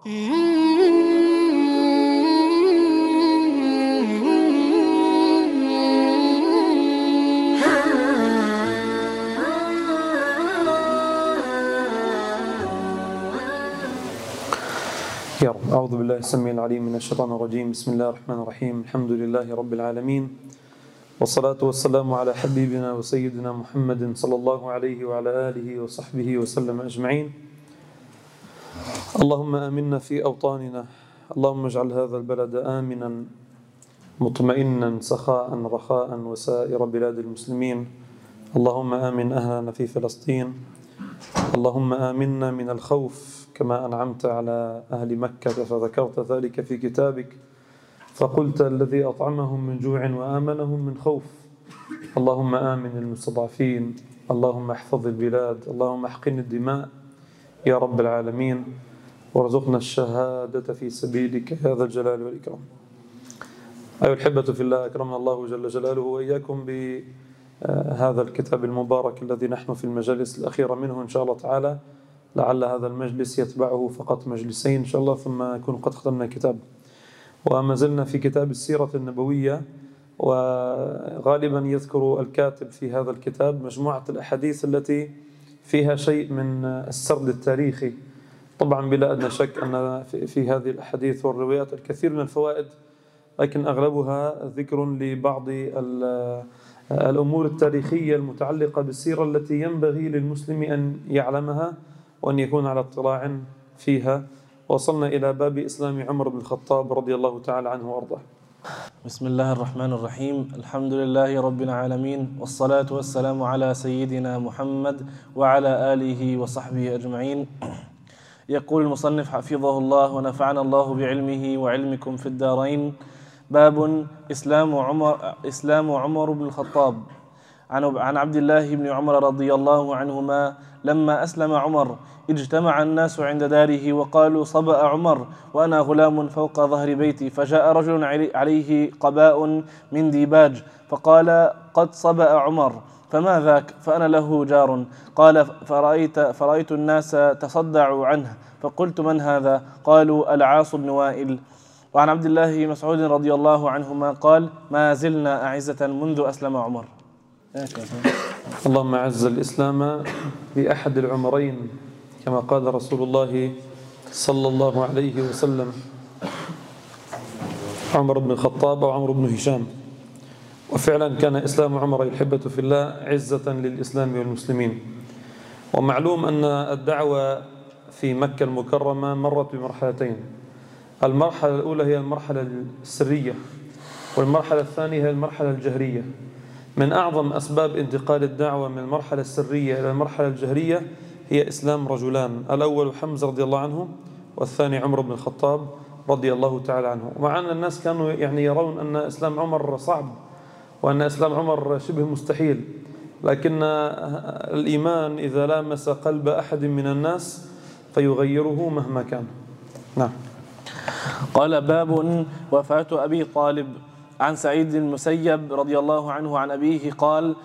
يا رب. أعوذ بالله السميع العليم من الشيطان الرجيم. بسم الله الرحمن الرحيم. الحمد لله رب العالمين، والصلاة والسلام على حبيبنا وسيدنا محمد صلى الله عليه وعلى آله وصحبه وسلم أجمعين. اللهم آمنا في أوطاننا، اللهم اجعل هذا البلد آمنا مطمئنا سخاء رخاء وسائر بلاد المسلمين. اللهم آمن أهلنا في فلسطين، اللهم آمنا من الخوف كما أنعمت على أهل مكة، فذكرت ذلك في كتابك فقلت الذي أطعمهم من جوع وآمنهم من خوف. اللهم آمن المستضعفين، اللهم احفظ البلاد، اللهم احقن الدماء يا رب العالمين، وارزقنا الشهادة في سبيلك يا ذا الجلال والإكرام. أيها الأحبة في الله، أكرمنا الله جل جلاله وإياكم بهذا الكتاب المبارك الذي نحن في المجالس الأخيرة منه إن شاء الله تعالى. لعل هذا المجلس يتبعه فقط مجلسين إن شاء الله ثم يكون قد ختمنا الكتاب. وما زلنا في كتاب السيرة النبوية، وغالبا يذكر الكاتب في هذا الكتاب مجموعة الأحاديث التي فيها شيء من السرد التاريخي. طبعا بلا أدنى شك أن في هذه الأحاديث والروايات الكثير من الفوائد، لكن أغلبها ذكر لبعض الأمور التاريخية المتعلقة بالسيرة التي ينبغي للمسلم أن يعلمها وأن يكون على اطلاع فيها. وصلنا إلى باب إسلام عمر بن الخطاب رضي الله تعالى عنه وأرضاه. بسم الله الرحمن الرحيم. الحمد لله رب العالمين، والصلاة والسلام على سيدنا محمد وعلى آله وصحبه أجمعين. يقول المصنف حفظه الله ونفعنا الله بعلمه وعلمكم في الدارين: باب إسلام عمر بن الخطاب. عن عبد الله بن عمر رضي الله عنهما: لما أسلم عمر اجتمع الناس عند داره وقالوا: صبأ عمر وأنا غلام فوق ظهر بيتي، فجاء رجل عليه قباء من ديباج فقال: قد صبأ عمر، فما ذاك؟ فأنا له جار. قال: فرأيت الناس تصدعوا عنه، فقلت: من هذا؟ قالوا: العاص بن وائل. وعن عبد الله بن مسعود رضي الله عنهما قال: ما زلنا أعزة منذ أسلم عمر. اللهم أعز الإسلام بأحد العمرين كما قال رسول الله صلى الله عليه وسلم: عمر بن الخطاب وعمر بن هشام. وفعلا كان إسلام عمر الحبة في الله عزة للإسلام والمسلمين. ومعلوم أن الدعوة في مكة المكرمة مرت بمرحلتين: المرحلة الأولى هي المرحلة السرية، والمرحلة الثانية هي المرحلة الجهرية. من أعظم أسباب انتقال الدعوة من المرحلة السرية إلى المرحلة الجهرية هي إسلام رجلان: الأول حمزة رضي الله عنه، والثاني عمر بن الخطاب رضي الله تعالى عنه. مع أن الناس كانوا يرون أن إسلام عمر صعب وأن إسلام عمر شبه مستحيل، لكن الإيمان إذا لامس قلب أحد من الناس فيغيره مهما كان. نعم. قال: باب وفاة أبي طالب. عن سعيد المسيب رضي الله عنه عن أبيه قال: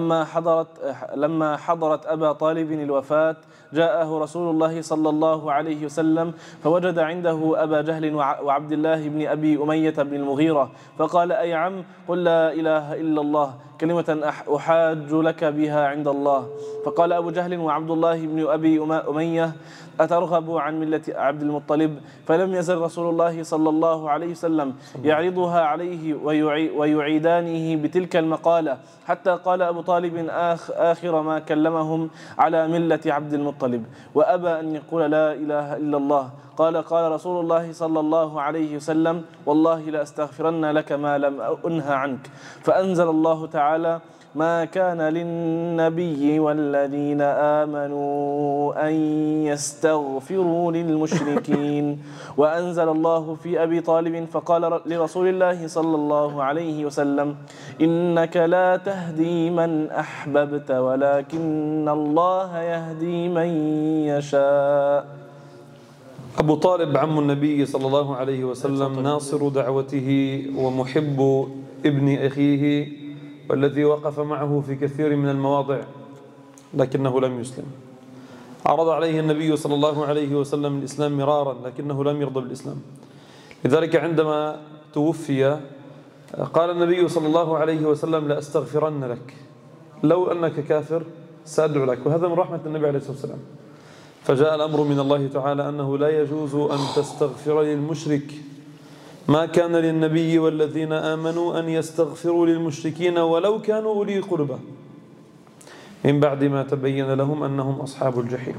لما حضرت أبا طالب الوفاة جاءه رسول الله صلى الله عليه وسلم فوجد عنده أبا جهل وعبد الله بن أبي أمية بن المغيرة، فقال: أي عم، قل لا إله إلا الله، كلمة أحاج لك بها عند الله. فقال أبو جهل وعبد الله بن أبي أمية: أترغب عن ملة عبد المطلب؟ فلم يزل رسول الله صلى الله عليه وسلم يعرضها عليه ويعيدانه بتلك المقالة، حتى قال أبو طالب آخر ما كلمهم: على ملة عبد المطلب، وأبى أن يقول لا إله إلا الله. قال رسول الله صلى الله عليه وسلم: والله لأستغفرن لك ما لم أنه عنك. فأنزل الله تعالى: ما كان للنبي والذين آمنوا أن يستغفروا للمشركين. وأنزل الله في أبي طالب فقال لرسول الله صلى الله عليه وسلم: إنك لا تهدي من أحببت ولكن الله يهدي من يشاء. أبو طالب عم النبي صلى الله عليه وسلم، ناصر دعوته ومحب ابن أخيه، والذي وقف معه في كثير من المواضع لكنه لم يسلم. عرض عليه النبي صلى الله عليه وسلم الإسلام مرارا لكنه لم يرضى بالإسلام. لذلك عندما توفي قال النبي صلى الله عليه وسلم: لأستغفرن لك، لو أنك كافر سأدعو لك. وهذا من رحمة النبي عليه الصلاة والسلام. فجاء الأمر من الله تعالى أنه لا يجوز أن تستغفر للمشرك، ما كان للنبي والذين آمنوا أن يستغفروا للمشركين ولو كانوا أولي قربى من بعد ما تبين لهم أنهم أصحاب الجحيم.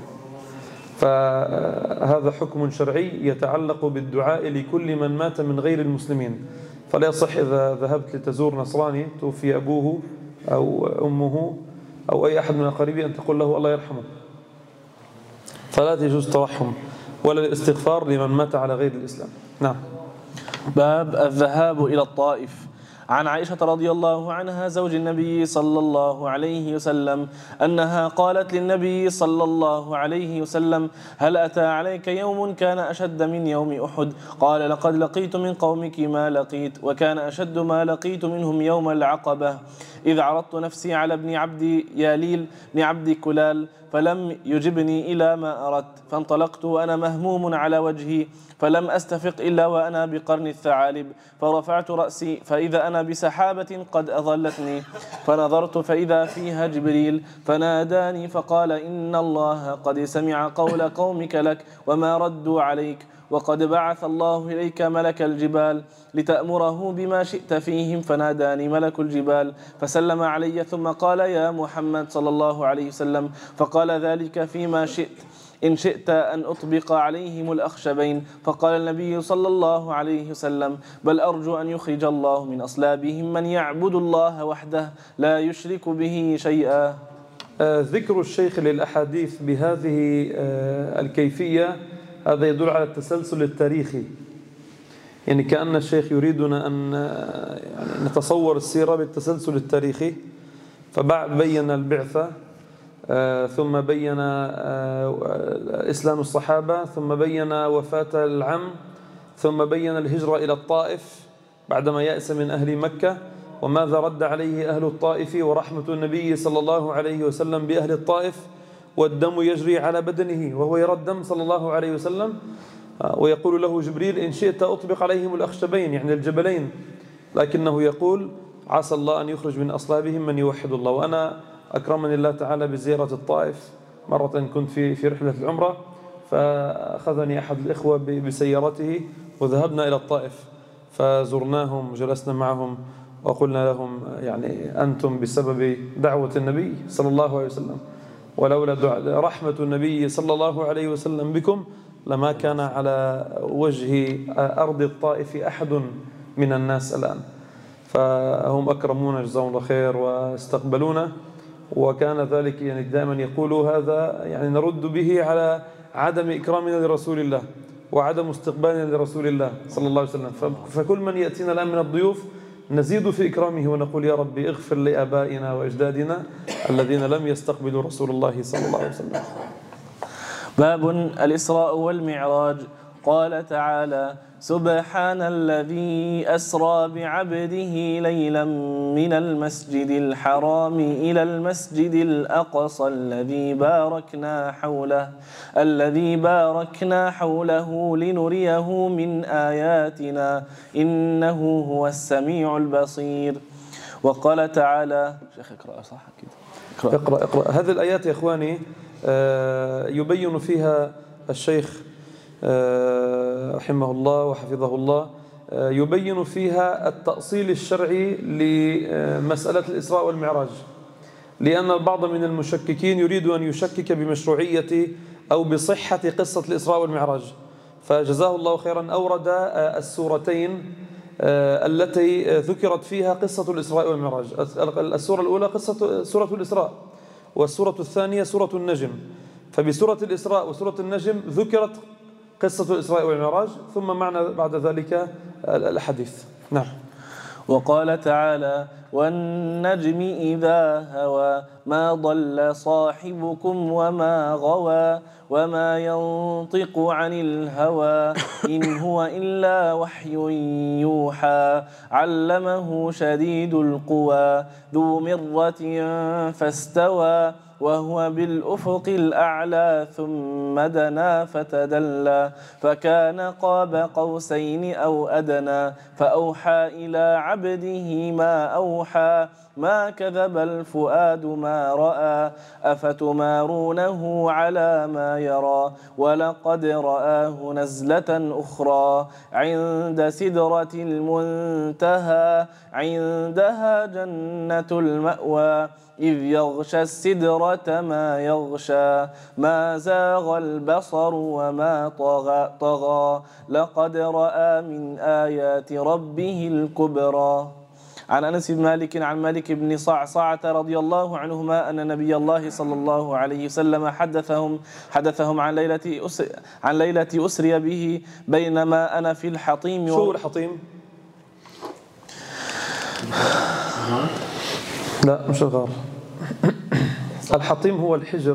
فهذا حكم شرعي يتعلق بالدعاء لكل من مات من غير المسلمين. فلا يصح إذا ذهبت لتزور نصراني توفي أبوه أو أمه أو أي أحد من أقاربه أن تقول له الله يرحمه، فلا يجوز الترحم ولا الاستغفار لمن مات على غير الإسلام. نعم. باب الذهاب إلى الطائف. عن عائشة رضي الله عنها زوج النبي صلى الله عليه وسلم أنها قالت للنبي صلى الله عليه وسلم: هل أتى عليك يوم كان أشد من يوم أحد؟ قال: لقد لقيت من قومك ما لقيت، وكان أشد ما لقيت منهم يوم العقبة، إذ عرضت نفسي على ابن عبد ياليل بن عبد كلال فلم يجبني إلى ما أردت، فانطلقت وأنا مهموم على وجهي، فلم أستفق إلا وأنا بقرن الثعالب، فرفعت رأسي فإذا أنا بسحابة قد أظلتني، فنظرت فإذا فيها جبريل فناداني فقال: إن الله قد سمع قول قومك لك وما ردوا عليك، وقد بعث الله إليك ملك الجبال لتأمره بما شئت فيهم. فناداني ملك الجبال فسلم علي ثم قال: يا محمد صلى الله عليه وسلم، فقال ذلك فيما شئت، إن شئت أن أطبق عليهم الأخشبين. فقال النبي صلى الله عليه وسلم: بل أرجو أن يخرج الله من أصلابهم من يعبد الله وحده لا يشرك به شيئا. ذكر الشيخ للأحاديث بهذه الكيفية هذا يدل على التسلسل التاريخي، يعني كأن الشيخ يريدنا أن نتصور السيرة بالتسلسل التاريخي. فبين البعثة، ثم بين إسلام الصحابة، ثم بين وفاة العم، ثم بين الهجرة إلى الطائف بعدما يأس من أهل مكة، وماذا رد عليه أهل الطائف، ورحمة النبي صلى الله عليه وسلم بأهل الطائف، والدم يجري على بدنه وهو يرى الدم صلى الله عليه وسلم، ويقول له جبريل: إن شئت أطبق عليهم الأخشبين، يعني الجبلين، لكنه يقول: عسى الله أن يخرج من أصلابهم من يوحد الله. وأنا أكرمني الله تعالى بزيارة الطائف مرة، كنت في رحلة العمرة، فأخذني أحد الإخوة بسيارته وذهبنا إلى الطائف، فزرناهم وجلسنا معهم وقلنا لهم: يعني أنتم بسبب دعوة النبي صلى الله عليه وسلم، ولولا رحمة النبي صلى الله عليه وسلم بكم لما كان على وجه أرض الطائف أحد من الناس الآن. فهم أكرمونا جزاهم الله خير واستقبلونا، وكان ذلك يعني دائما يقولوا هذا يعني نرد به على عدم إكرامنا لرسول الله وعدم استقبالنا لرسول الله صلى الله عليه وسلم. فكل من يأتينا الآن من الضيوف نزيد في إكرامه ونقول: يا ربي اغفر لآبائنا وأجدادنا الذين لم يستقبلوا رسول الله صلى الله عليه وسلم. باب الإسراء والمعراج. قال تعالى: سبحان الذي أسرى بعبده ليلا من المسجد الحرام إلى المسجد الأقصى الذي باركنا حوله لنريه من آياتنا إنه هو السميع البصير. وقال تعالى: شيخ اقرأ صح كده. اقرأ. هذه الآيات يا إخواني يبين فيها الشيخ رحمه الله وحفظه الله، يبين فيها التأصيل الشرعي لمسألة الإسراء والمعراج، لأن البعض من المشككين يريد أن يشكك بمشروعية أو بصحة قصة الإسراء والمعراج، فجزاه الله خيرا أورد السورتين التي ذكرت فيها قصة الإسراء والمعراج. السورة الأولى قصة سورة الإسراء، والسورة الثانية سورة النجم. فبسورة الإسراء وسورة النجم ذكرت قصة الإسراء والمعراج، ثم معنا بعد ذلك الحديث. نعم. وقال تعالى: والنجم إذا هوى ما ضل صاحبكم وما غوى وما ينطق عن الهوى إن هو إلا وحي يوحى علمه شديد القوى ذو مرة فاستوى وهو بالأفق الأعلى ثم دنا فتدلى فكان قاب قوسين أو أدنى فأوحى إلى عبده ما أوحى ما كذب الفؤاد ما رأى أفتمارونه على ما يرى ولقد رآه نزلة أخرى عند سدرة المنتهى عندها جنة المأوى إذ يغشى السدرة ما يغشى ما زاغ البصر وما طغى لقد رأى من آيات ربه الكبرى. عن أنس بن مالك عن مالك بن صعصعة رضي الله عنهما أن نبي الله صلى الله عليه وسلم حدثهم عن ليلة أسري به بينما أنا في الحطيم. شو الحطيم؟ لا مش الغار. الحطيم هو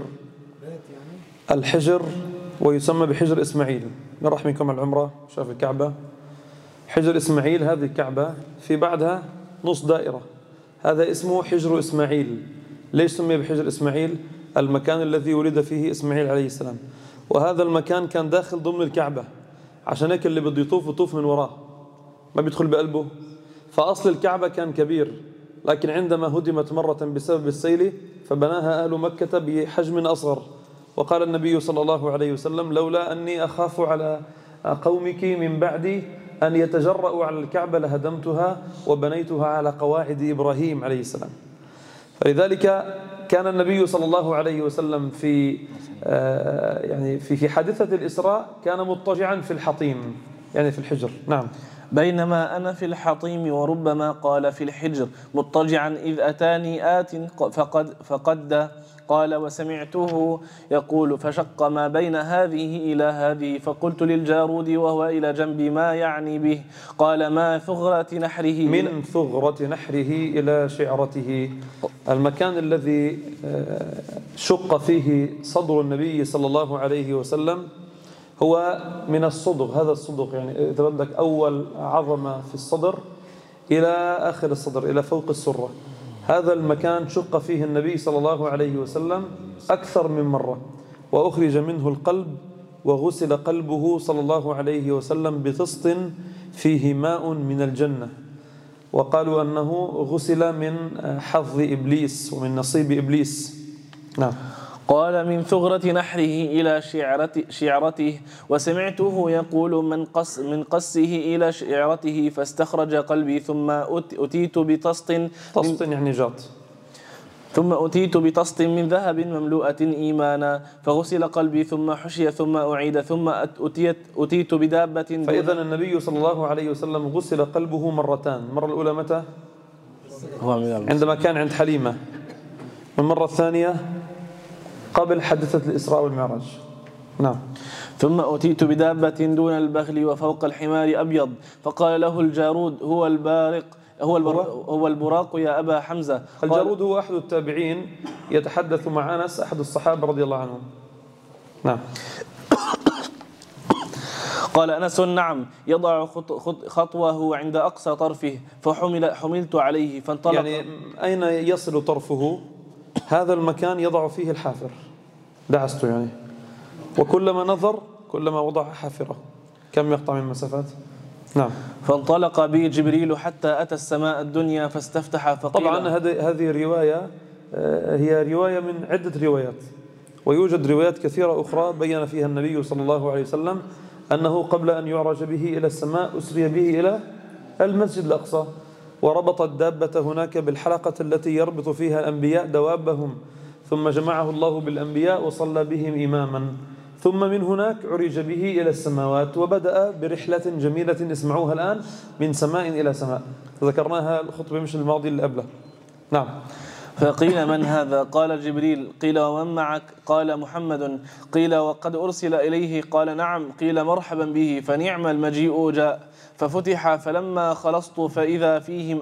الحجر ويسمى بحجر إسماعيل. من رحمكم العمرة شاف الكعبة، حجر إسماعيل هذه الكعبة في بعدها نص دائرة، هذا اسمه حجر إسماعيل. ليش سمي بحجر إسماعيل؟ المكان الذي ولد فيه إسماعيل عليه السلام، وهذا المكان كان داخل ضمن الكعبة، عشان هيك اللي بده يطوف من وراه ما بيدخل بقلبه. فأصل الكعبة كان كبير، لكن عندما هدمت مرة بسبب السيل فبناها أهل مكة بحجم أصغر، وقال النبي صلى الله عليه وسلم لولا أني أخاف على قومك من بعدي أن يتجرأوا على الكعبة لهدمتها وبنيتها على قواعد إبراهيم عليه السلام. فلذلك كان النبي صلى الله عليه وسلم في حادثة الإسراء كان مضطجعا في الحطيم، يعني في الحجر. نعم. بينما أنا في الحطيم وربما قال في الحجر مضطجعا إذ أتاني آت فقد قال وسمعته يقول فشق ما بين هذه إلى هذه فقلت للجارود وهو إلى جنبي ما يعني به قال ما ثغرة نحره من ثغرة نحره إلى شعرته. المكان الذي شق فيه صدر النبي صلى الله عليه وسلم هو من الصدغ. هذا الصدغ يعني إذا بدك أول عظمة في الصدر إلى آخر الصدر إلى فوق السرة، هذا المكان شق فيه النبي صلى الله عليه وسلم أكثر من مرة، وأخرج منه القلب وغسل قلبه صلى الله عليه وسلم بطست فيه ماء من الجنة، وقالوا أنه غسل من حظ إبليس ومن نصيب إبليس. نعم. قال من ثغرة نحره إلى شعرته وسمعته يقول من قصه إلى شعرته فاستخرج قلبي ثم أتيت بطست يعني جاط، ثم أتيت بطست من ذهب مملوءة إيمانا فغسل قلبي ثم حشي ثم أعيد ثم أتيت بدابة. فإذا النبي صلى الله عليه وسلم غسل قلبه مرتان. المرة الأولى متى؟ عندما كان عند حليمة، والمرة الثانية قبل حادثة الإسراء والمعراج. نعم. ثم أتيت بدابة دون البغل وفوق الحمار أبيض فقال له الجارود هو البراق يا أبا حمزة. الجارود هو أحد التابعين يتحدث مع أنس أحد الصحابة رضي الله عنهم. نعم. قال أنس نعم يضع خطوه عند أقصى طرفه فحملت عليه فانطلق. يعني أين يصل طرفه؟ هذا المكان يضع فيه الحافر، دعسته يعني، وكلما نظر كلما وضع حافره. كم يقطع من مسافات؟ نعم. فانطلق بي جبريل حتى أتى السماء الدنيا فاستفتح فقيل. طبعا هذه الرواية هي رواية من عدة روايات، ويوجد روايات كثيرة أخرى بين فيها النبي صلى الله عليه وسلم أنه قبل أن يعرج به إلى السماء أسري به إلى المسجد الأقصى، وربط الدابة هناك بالحلقة التي يربط فيها الأنبياء دوابهم، ثم جمعه الله بالأنبياء وصلى بهم إماما، ثم من هناك عرج به إلى السماوات وبدأ برحلة جميلة اسمعوها الآن من سماء إلى سماء، ذكرناها الخطبة مش الماضي اللي قبله. نعم. فقيل من هذا؟ قال جبريل. قيل ومن معك؟ قال محمد. قيل وقد أرسل إليه؟ قال نعم. قيل مرحبا به فنعم المجيء جاء. ففتح فلما خلصت فإذا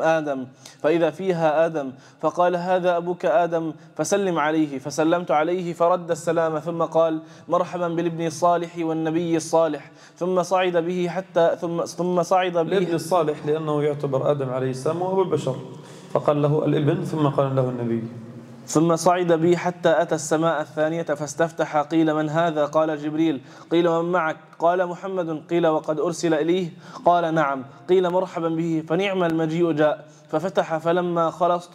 فيها آدم فقال هذا أبوك آدم فسلم عليه، فسلمت عليه فرد السلام ثم قال مرحبا بالابن الصالح والنبي الصالح، ثم صعد به ثم صعد به الابن الصالح لأنه يعتبر آدم عليه السلام وهو البشر، فقال له الابن ثم قال له النبي. ثم صعد بي حتى أتى السماء الثانية فاستفتح، قيل من هذا؟ قال جبريل. قيل ومن معك؟ قال محمد. قيل وقد أرسل إليه؟ قال نعم. قيل مرحبا به، فنعم المجيء جاء. ففتح، فلما خلصت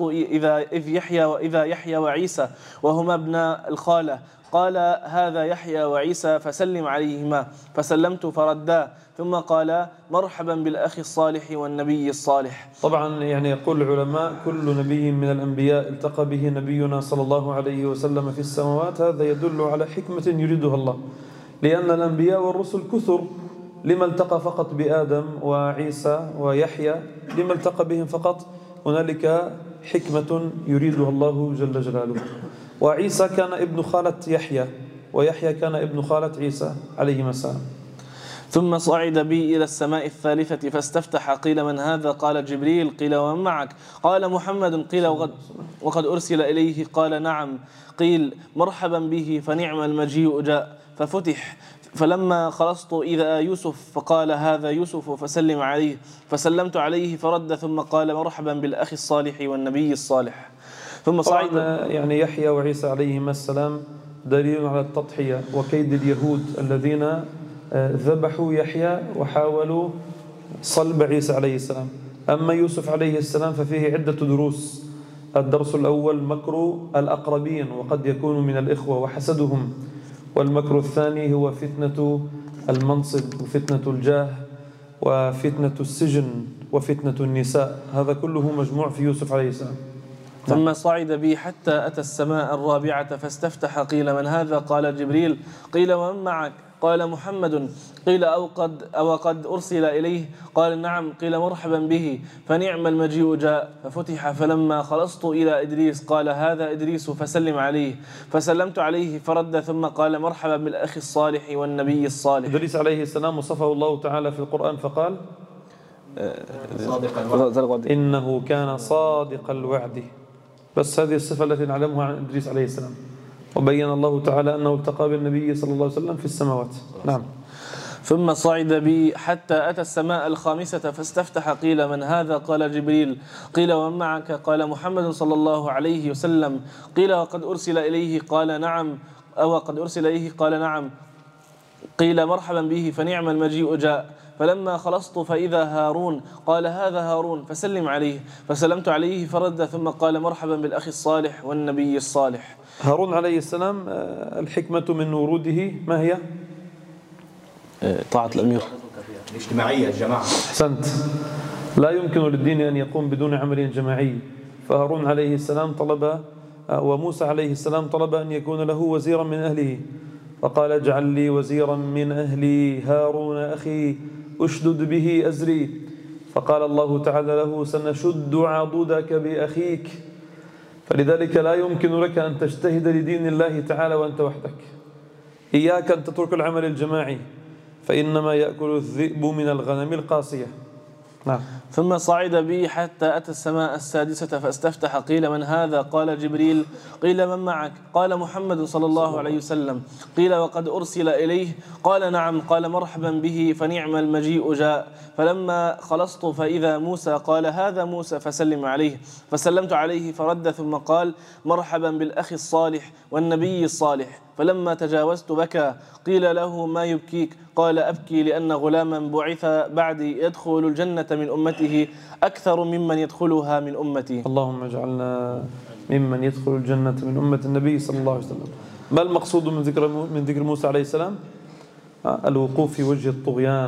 إذا يحيى وعيسى وهما ابنا الخالة. قال هذا يحيى وعيسى فسلم عليهما، فسلمت فردا، ثم قال مرحبا بالأخ الصالح والنبي الصالح. طبعا يعني يقول العلماء كل نبي من الأنبياء التقى به نبينا صلى الله عليه وسلم في السماوات هذا يدل على حكمة يريدها الله، لأن الأنبياء والرسل كثر، لما التقى فقط بآدم وعيسى ويحيى؟ لما التقى بهم فقط؟ هنالك حكمة يريدها الله جل جلاله. وعيسى كان ابن خالة يحيى، ويحيى كان ابن خالة عيسى عليهما السلام. ثم صعد بي إلى السماء الثالثة فاستفتح، قيل من هذا؟ قال جبريل. قيل ومن معك؟ قال محمد. قيل وقد أرسل إليه؟ قال نعم. قيل مرحبا به، فنعم المجيء جاء. ففتح، فلما خلصت إذا يوسف، فقال هذا يوسف فسلم عليه، فسلمت عليه فرد، ثم قال مرحبا بالأخ الصالح والنبي الصالح. ثم صعد. يعني يحيى وعيسى عليهما السلام دليل على التضحية وكيد اليهود الذين ذبحوا يحيى وحاولوا صلب عيسى عليه السلام. أما يوسف عليه السلام ففيه عدة دروس. الدرس الأول مكر الأقربين، وقد يكون من الإخوة وحسدهم. والمكر الثاني هو فتنة المنصب وفتنة الجاه وفتنة السجن وفتنة النساء، هذا كله مجموع في يوسف عليه السلام. ثم صعد بي حتى أتى السماء الرابعة فاستفتح، قيل من هذا؟ قال جبريل. قيل ومن معك؟ قال محمد. قيل أو قد أرسل إليه؟ قال نعم. قيل مرحبا به، فنعم المجيء جاء. ففتح، فلما خلصت إلى إدريس قال هذا إدريس فسلم عليه، فسلمت عليه فرد، ثم قال مرحبا بالأخ الصالح والنبي الصالح. إدريس عليه السلام وصفه الله تعالى في القرآن فقال إنه كان صادق الوعد. بس هذه الصفة التي نعلمها عن إدريس عليه السلام، وبين الله تعالى أنه التقى بالنبي صلى الله عليه وسلم في السماوات. نعم. ثم صعد بي حتى أتى السماء الخامسة فاستفتح، قيل من هذا؟ قال جبريل. قيل ومن معك؟ قال محمد صلى الله عليه وسلم. قيل وقد أرسل إليه؟ قال نعم. أو قد أرسل إليه؟ قال نعم. قيل مرحبا به، فنعم المجيء جاء. فلما خلصت فإذا هارون، قال هذا هارون فسلم عليه، فسلمت عليه فرد، ثم قال مرحبا بالأخ الصالح والنبي الصالح. هارون عليه السلام الحكمة من وروده ما هي؟ طاعة الأمير، الاجتماعية، الجماعة. أحسنت. لا يمكن للدين أن يقوم بدون عمل جماعي. فهارون عليه السلام طلب، وموسى عليه السلام طلب أن يكون له وزيرا من أهله، فقال اجعل لي وزيرا من أهلي هارون أخي أشدد به أزري. فقال الله تعالى له سنشد عضدك بأخيك. فلذلك لا يمكن لك أن تجتهد لدين الله تعالى وأنت وحدك. إياك أن تترك العمل الجماعي، فإنما يأكل الذئب من الغنم القاسية. نعم. ثم صعد بي حتى أتى السماء السادسة فاستفتح، قيل من هذا؟ قال جبريل. قيل من معك؟ قال محمد صلى الله عليه وسلم. قيل وقد أرسل إليه؟ قال نعم. قال مرحبا به، فنعم المجيء جاء. فلما خلصت فإذا موسى، قال هذا موسى فسلم عليه، فسلمت عليه فرد، ثم قال مرحبا بالأخ الصالح والنبي الصالح. فلما تجاوزت بكى. قيل له ما يبكيك؟ قال أبكي لأن غلاما بعث بعدي يدخل الجنة من أمته أكثر ممن يدخلها من أمتي. اللهم اجعلنا ممن يدخل الجنة من أمة النبي صلى الله عليه وسلم. ما المقصود من ذكر موسى عليه السلام؟ الوقوف في وجه الطغيان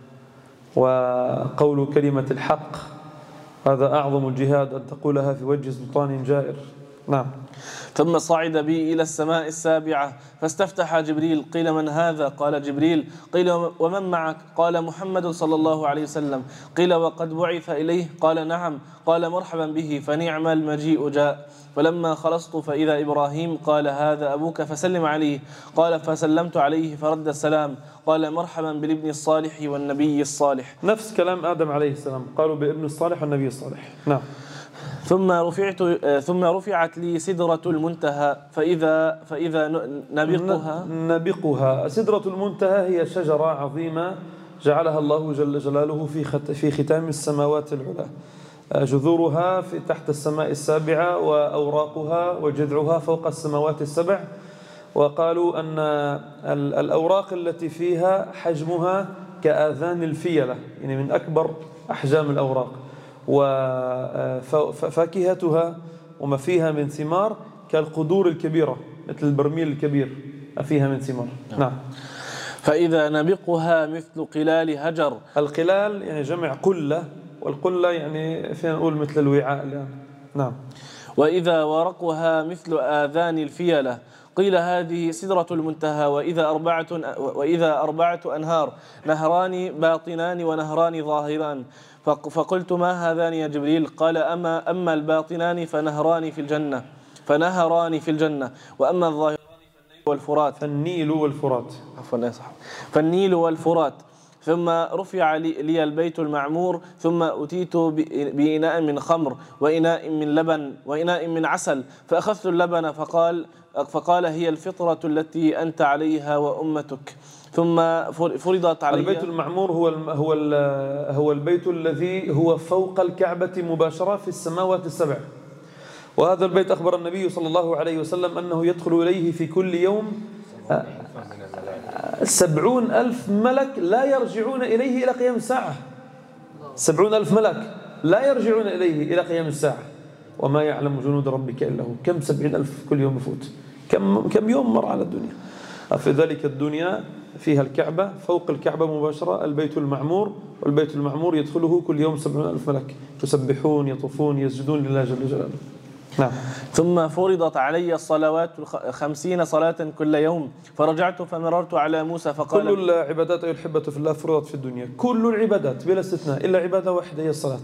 وقول كلمة الحق، هذا أعظم الجهاد أن تقولها في وجه سلطان جائر. نعم. ثم صعد بي إلى السماء السابعة فاستفتح جبريل. قيل من هذا؟ قال جبريل. قيل ومن معك؟ قال محمد صلى الله عليه وسلم. قيل وقد بعث إليه؟ قال نعم. قال مرحبا به، فنعم المجيء جاء. فلما خلصت فإذا إبراهيم، قال هذا أبوك فسلم عليه. قال فسلمت عليه فرد السلام. قال مرحبا بالابن الصالح والنبي الصالح. نفس كلام آدم عليه السلام، قالوا بابن الصالح والنبي الصالح. نعم. ثم رفعت لي سدرة المنتهى فإذا نبقها. سدرة المنتهى هي شجرة عظيمة جعلها الله جل جلاله في ختام السماوات العلى. جذورها في تحت السماء السابعة، وأوراقها وجذعها فوق السماوات السبع. وقالوا أن الأوراق التي فيها حجمها كآذان الفيلة، يعني من أكبر أحجام الأوراق، وفاكهتها وما فيها من ثمار كالقدور الكبيرة، مثل البرميل الكبير فيها من ثمار. نعم. فإذا نبقها مثل قلال هجر. القلال يعني جمع قلة، والقلة يعني فينا نقول مثل الوعاء الآن. نعم. وإذا ورقها مثل آذان الفيلة. قيل هذه سدرة المنتهى. وإذا أربعة أنهار، نهران باطنان ونهران ظاهران. فقلت ما هذان يا جبريل؟ قال أما الباطنان فنهران في الجنة وأما الظاهران فالنيل والفرات. عفوا صح. فالنيل والفرات. ثم رفع لي البيت المعمور، ثم أتيت بإناء من خمر وإناء من لبن وإناء من عسل، فأخذت اللبن فقال هي الفطرة التي أنت عليها وأمتك. ثم فرضت علي. البيت المعمور هو البيت الذي هو فوق الكعبة مباشرة في السماوات السبع. وهذا البيت أخبر النبي صلى الله عليه وسلم أنه يدخل إليه في كل يوم 70,000 ملك لا يرجعون إليه إلى قيام الساعة. 70,000 ملك لا يرجعون إليه إلى قيام الساعة. وما يعلم جنود ربك إلا هو. كم 70,000 كل يوم بفوت؟ كم يوم مر على الدنيا؟ في ذلك الدنيا فيها الكعبة، فوق الكعبة مباشرة البيت المعمور، والبيت المعمور يدخله كل يوم 70,000 ملك يسبحون يطوفون يسجدون لله جل جلاله. نعم. ثم فرضت علي الصلوات 50 صلاة كل يوم، فرجعت فمررت على موسى فقال. كل العبادات أيها الأحبة في الله فرضت في الدنيا، كل العبادات بلا استثناء، إلا عبادة واحدة هي الصلاة.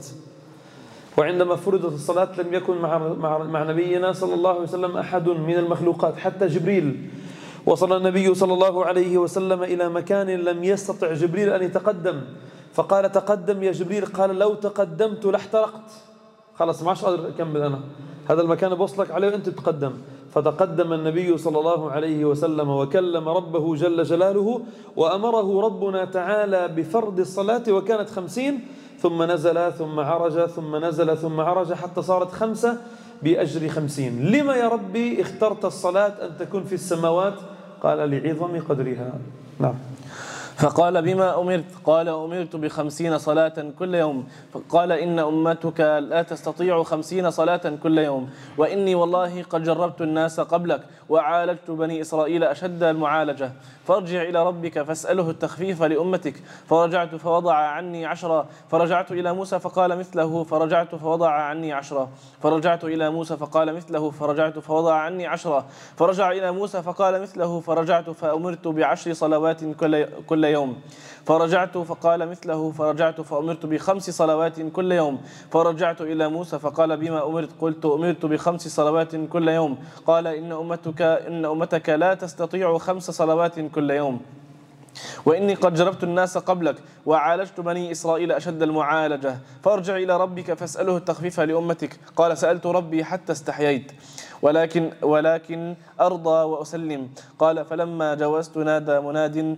وعندما فرضت الصلاة لم يكن مع نبينا صلى الله عليه وسلم أحد من المخلوقات حتى جبريل. وصل النبي صلى الله عليه وسلم إلى مكان لم يستطع جبريل أن يتقدم، فقال تقدم يا جبريل، قال لو تقدمت لاحترقت، خلاص ما عادش قادر أكمل أنا، هذا المكان بوصلك عليه وأنت تتقدم. فتقدم النبي صلى الله عليه وسلم وكلم ربه جل جلاله، وأمره ربنا تعالى بفرض الصلاة، وكانت 50 ثم نزل ثم عرج ثم نزل ثم عرج حتى صارت 5 بأجر 50. لما يا ربي اخترت الصلاة أن تكون في السماوات؟ قال لعظم قدرها. نعم. فقال بما أمرت؟ قال أمرت ب50 صلاة كل يوم. فقال إن أمتك لا تستطيع 50 صلاة كل يوم، وإني والله قد جربت الناس قبلك وعالجت بني إسرائيل أشد المعالجة، فارجع إلى ربك فاسأله التخفيف لأمتك. فرجعت فوضع عني 10. فرجعت إلى موسى فقال مثله، فرجعت فوضع عني 10. فرجعت إلى موسى فقال مثله، فرجعت فوضع عني 10. فرجع إلى موسى فقال مثله، فرجعت فأمرت ب10 صلوات كل يوم. فرجعت فقال مثله، فرجعت فأمرت ب5 صلوات كل يوم. فرجعت إلى موسى فقال بما أمرت؟ قلت أمرت ب5 صلوات كل يوم. قال إن أمتك لا تستطيع 5 صلوات كل يوم، وإني قد جربت الناس قبلك وعالجت بني إسرائيل أشد المعالجة، فارجع إلى ربك فاسأله التخفيف لأمتك. قال سألت ربي حتى استحييت، ولكن أرضى وأسلم. قال فلما جاوزت نادى مناد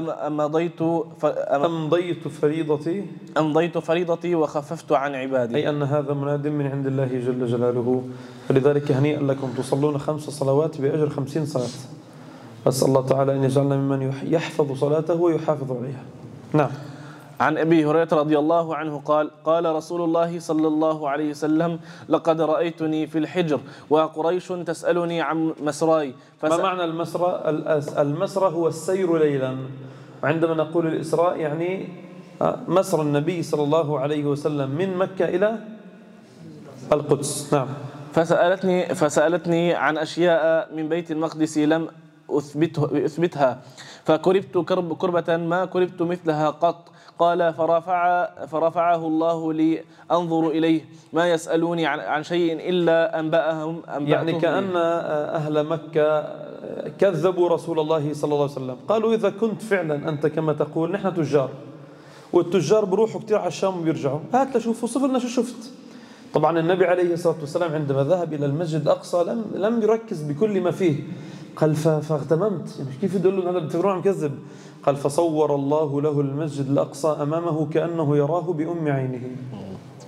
أمضيت فريضتي وخففت عن عبادي. أي أن هذا مناد من عند الله جل جلاله، فلذلك هنيئا لكم تصلون 5 صلوات بأجر 50 صلاة. أسأل الله تعالى أن يجعلنا ممن يحفظ صلاته ويحافظ عليها. نعم. عن أبي هريرة رضي الله عنه قال قال رسول الله صلى الله عليه وسلم لقد رأيتني في الحجر وقريش تسألني عن مسراي. ما معنى المسرى؟ المسرى هو السير ليلا، وعندما نقول الإسراء يعني مسر النبي صلى الله عليه وسلم من مكة إلى القدس. نعم. فسألتني عن أشياء من بيت المقدس لم أثبتها، فكربت كربة ما كربت مثلها قط. قال فرفعه الله لي أنظر إليه ما يسألوني عن شيء إلا أنبأهم يعني كأن أهل مكة كذبوا رسول الله صلى الله عليه وسلم، قالوا إذا كنت فعلا أنت كما تقول، نحن تجار والتجار بروحوا كتير على الشام وبيرجعوا، هات لشوفوا صف لنا شو شفت. طبعا النبي عليه الصلاة والسلام عندما ذهب إلى المسجد الأقصى لم يركز بكل ما فيه، قال فاغتممت، يعني كيف يدل هذا بتفكرون عم كذب؟ قال فصور الله له المسجد الأقصى أمامه كأنه يراه بأم عينه.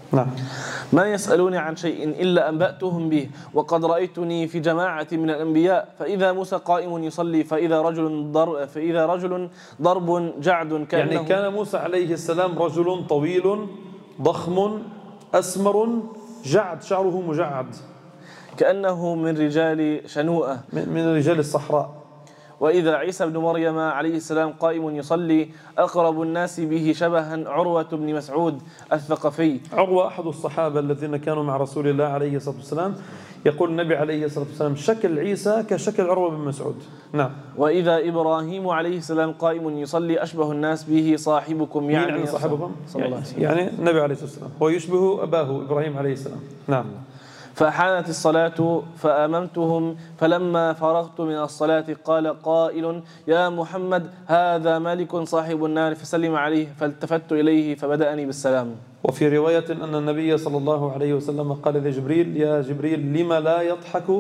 نعم. ما يسألوني عن شيء إلا أنبأتهم به، وقد رأيتني في جماعة من الأنبياء فإذا موسى قائم يصلي فإذا رجل ضرب جعد كأنه، يعني كان موسى عليه السلام رجل طويل ضخم أسمر جعد، شعره مجعد كأنه من رجال شنوءة، من رجال الصحراء. وإذا عيسى بن مريم عليه السلام قائم يصلي أقرب الناس به شبها عروة بن مسعود الثقفي. عروة أحد الصحابة الذين كانوا مع رسول الله عليه الصلاة والسلام، يقول النبي عليه الصلاة والسلام شكل عيسى كشكل عروة بن مسعود. نعم. وإذا إبراهيم عليه السلام قائم يصلي أشبه الناس به صاحبكم، يعني صاحبكم صلى الله عليه وسلم، يعني النبي عليه الصلاة والسلام هو يشبه أباه إبراهيم عليه السلام. نعم. فحانت الصلاة فأممتهم، فلما فرغت من الصلاة قال قائل يا محمد هذا مالك صاحب النار، فسلم عليه فالتفت إليه فبدأني بالسلام. وفي رواية أن النبي صلى الله عليه وسلم قال لجبريل يا جبريل لما لا يضحك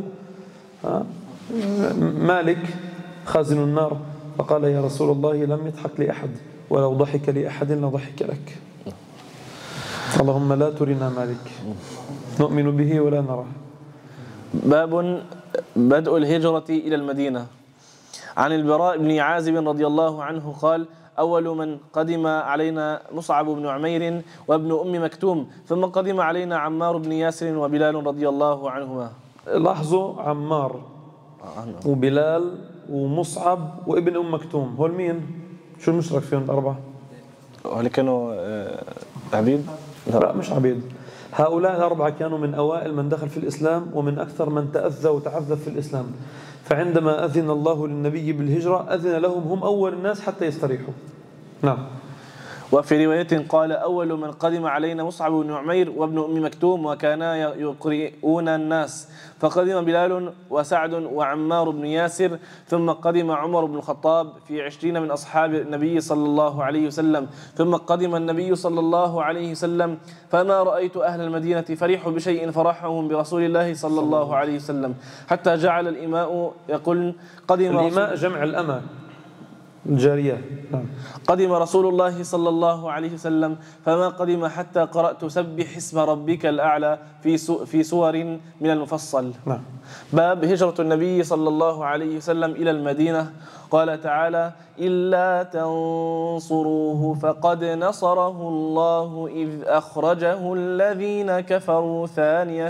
مالك خازن النار؟ فقال يا رسول الله لم يضحك لأحد، ولو ضحك لأحد لضحك لك. اللهم لا ترنا مالك نؤمن به ولا نراه. باب بدء الهجرة إلى المدينة. عن البراء بن عازب رضي الله عنه قال أول من قدم علينا مصعب بن عمير وابن أم مكتوم، ثم قدم علينا عمار بن ياسر وبلال رضي الله عنهما. لاحظوا عمار وبلال ومصعب وابن أم مكتوم، هول مين؟ شو المشترك فيهم الأربعة؟ هل كانوا عبيد؟ لا مش عبيد. هؤلاء الأربعة كانوا من أوائل من دخل في الإسلام ومن أكثر من تأذى وتعذب في الإسلام، فعندما أذن الله للنبي بالهجرة أذن لهم، هم أول الناس حتى يستريحوا. نعم. وفي رواية قال أول من قدم علينا مصعب بن عمير وابن أم مكتوم وكانا يقرئون الناس، فقدم بلال وسعد وعمار بن ياسر، ثم قدم عمر بن الخطاب في 20 من أصحاب النبي صلى الله عليه وسلم، ثم قدم النبي صلى الله عليه وسلم، فما رأيت أهل المدينة فرحوا بشيء فرحهم برسول الله صلى الله عليه وسلم، حتى جعل الإماء يقول قدم الإماء جمع الأمة الجارية. قدم رسول الله صلى الله عليه وسلم، فما قدم حتى قرأت سبح اسم ربك الأعلى في سور من المفصل. نعم. باب هجرة النبي صلى الله عليه وسلم إلى المدينة. قال تعالى إلا تنصروه فقد نصره الله إذ أخرجه الذين كفروا ثاني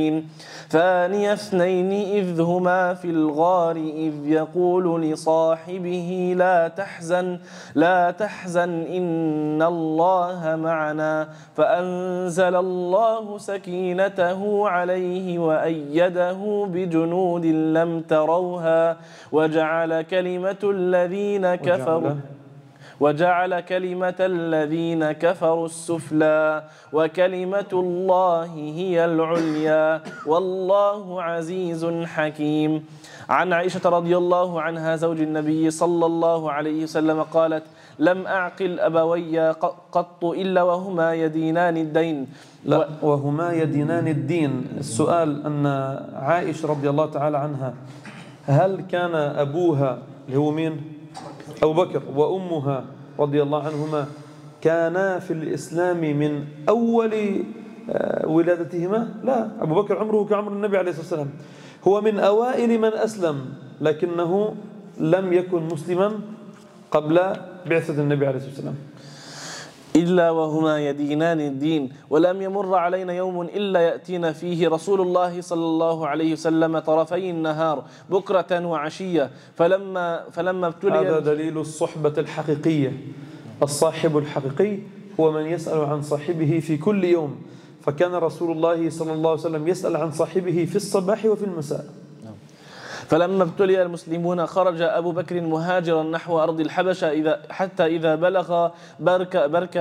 اثنين إذ هما في الغار إذ يقول لصاحبه لا تحزن إن الله معنا، فأنزل الله سكينته عليه وأيده بجنود لم تروها وجعل كلمة الذين كفروا السفلى وكلمة الله هي العليا والله عزيز حكيم. عن عائشة رضي الله عنها زوج النبي صلى الله عليه وسلم قالت لم أعقل أبوي قط إلا وهما يدينان الدين. لا وهما يدينان الدين. السؤال أن عائشة رضي الله تعالى عنها هل كان أبوها اللي هو مين؟ أبو بكر وأمها رضي الله عنهما كانا في الإسلام من أول ولادتهما؟ لا، أبو بكر عمره كعمر النبي عليه الصلاة والسلام، هو من أوائل من أسلم، لكنه لم يكن مسلما قبل بعثة النبي عليه الصلاة والسلام. إلا وهما يدينان الدين، ولم يمر علينا يوم إلا يأتينا فيه رسول الله صلى الله عليه وسلم طرفي النهار بكرة وعشية، فلما ابتلي. هذا دليل الصحبة الحقيقية. الصاحب الحقيقي هو من يسأل عن صاحبه في كل يوم، فكان رسول الله صلى الله عليه وسلم يسأل عن صاحبه في الصباح وفي المساء. فلما ابتلي المسلمون خرج أبو بكر مهاجرا نحو أرض الحبشة حتى إذا بلغ برك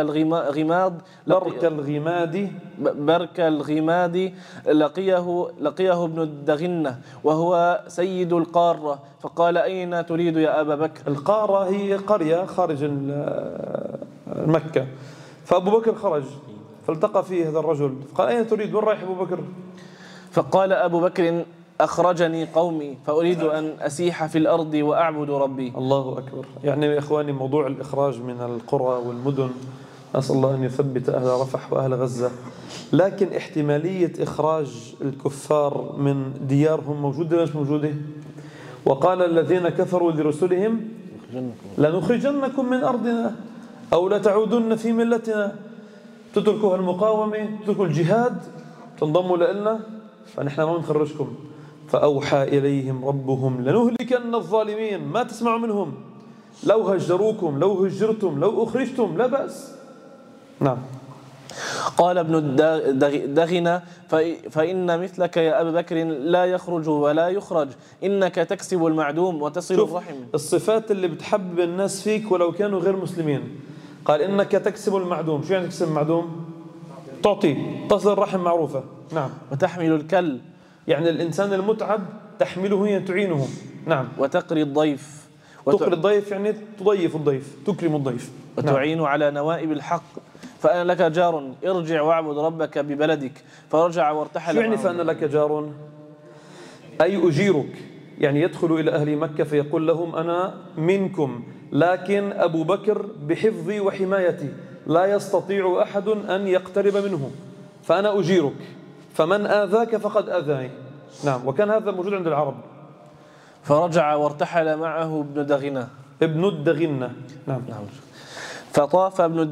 الغماد لقيه ابن الدغنة وهو سيد القارة، فقال أين تريد يا أبا بكر؟ القارة هي قرية خارج مكة، فأبو بكر خرج فالتقى فيه هذا الرجل، فقال أين تريد؟ وين رايح أبو بكر؟ فقال أبو بكر أخرجني قومي فأريد أن أسيح في الأرض وأعبد ربي. الله أكبر. يعني يا إخواني موضوع الإخراج من القرى والمدن أسأل الله أن يثبت أهل رفح وأهل غزة. لكن احتمالية إخراج الكفار من ديارهم موجودة ولا مش موجودة؟ وقال الذين كفروا لرسلهم لنخرجنكم من أرضنا أو لتعودن في ملتنا. تتركوا المقاومة، تتركوا الجهاد، تنضموا لنا، فنحن ما نخرجكم. فأوحى إليهم ربهم لنهلكن الظالمين. ما تسمعوا منهم، لو هجروكم، لو هجرتم، لو أخرجتم لا بأس. نعم. قال ابن دغنة فإن مثلك يا أبا بكر لا يخرج ولا يخرج، إنك تكسب المعدوم وتصل الرحم. الصفات اللي بتحبب الناس فيك ولو كانوا غير مسلمين. قال إنك تكسب المعدوم. شو يعني تكسب المعدوم؟ تعطي، تصل الرحم معروفة. نعم. وتحمل الكل، يعني الإنسان المتعب تحمله هي تعينه. نعم. وتقري الضيف، تقري الضيف يعني تضيف الضيف، تكرم الضيف. وتعين نعم. على نوائب الحق. فأنا لك جار ارجع واعبد ربك ببلدك. فرجع وارتحل. شو يعني فأنا لك جار؟ أي أجيرك، يعني يدخل إلى أهل مكة فيقول لهم أنا منكم، لكن أبو بكر بحفظي وحمايتي لا يستطيع أحد أن يقترب منه، فأنا أجيرك، فمن آذاك فقد آذاني. نعم. وكان هذا موجود عند العرب. فرجع وارتحل معه ابن دغنة. ابن الدغنة. نعم. فطاف ابن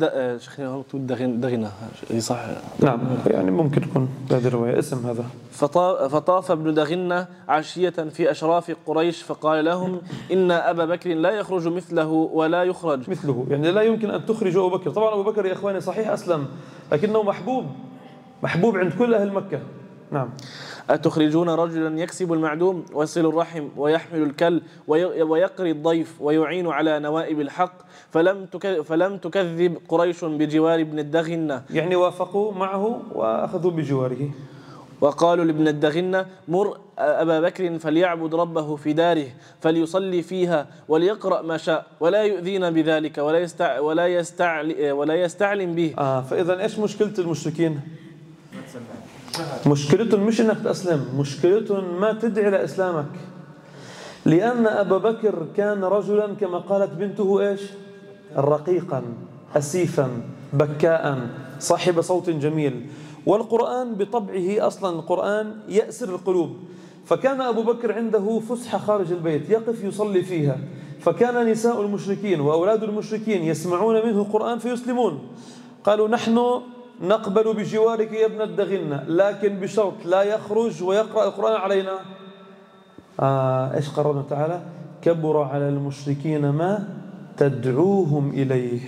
دغنة صح؟ نعم، يعني ممكن تكون هذه الرواية اسم هذا. فطاف ابن دغنة عشية في أشراف قريش فقال لهم إن أبا بكر لا يخرج مثله ولا يخرج مثله، يعني لا يمكن أن تخرج أبو بكر. طبعا أبو بكر يا إخواني صحيح أسلم، لكنه محبوب عند كل أهل مكة. نعم. أتخرجون رجلا يكسب المعدوم ويصل الرحم ويحمل الكل ويقري الضيف ويعين على نوائب الحق فلم تكذب قريش بجوار ابن الدغنة. يعني وافقوا معه وأخذوا بجواره. وقالوا لابن الدغنة مر أبا بكر فليعبد ربه في داره فليصلي فيها وليقرأ ما شاء ولا يؤذينا بذلك ولا يستعلم به. فإذا إيش مشكلة المشركين؟ مشكلتهم مش انك تسلم، مشكلتهم ما تدعي لاسلامك. لان ابا بكر كان رجلا كما قالت بنته ايش؟ رقيقا اسيفا بكاء صاحب صوت جميل. والقرآن بطبعه اصلا القرآن يأسر القلوب. فكان ابو بكر عنده فسحة خارج البيت يقف يصلي فيها، فكان نساء المشركين واولاد المشركين يسمعون منه القرآن فيسلمون. قالوا نحن نقبل بجوارك يا ابن الدغنة، لكن بشرط لا يخرج ويقرأ القرآن علينا. إيش قال الله تعالى؟ كبر على المشركين ما تدعوهم إليه.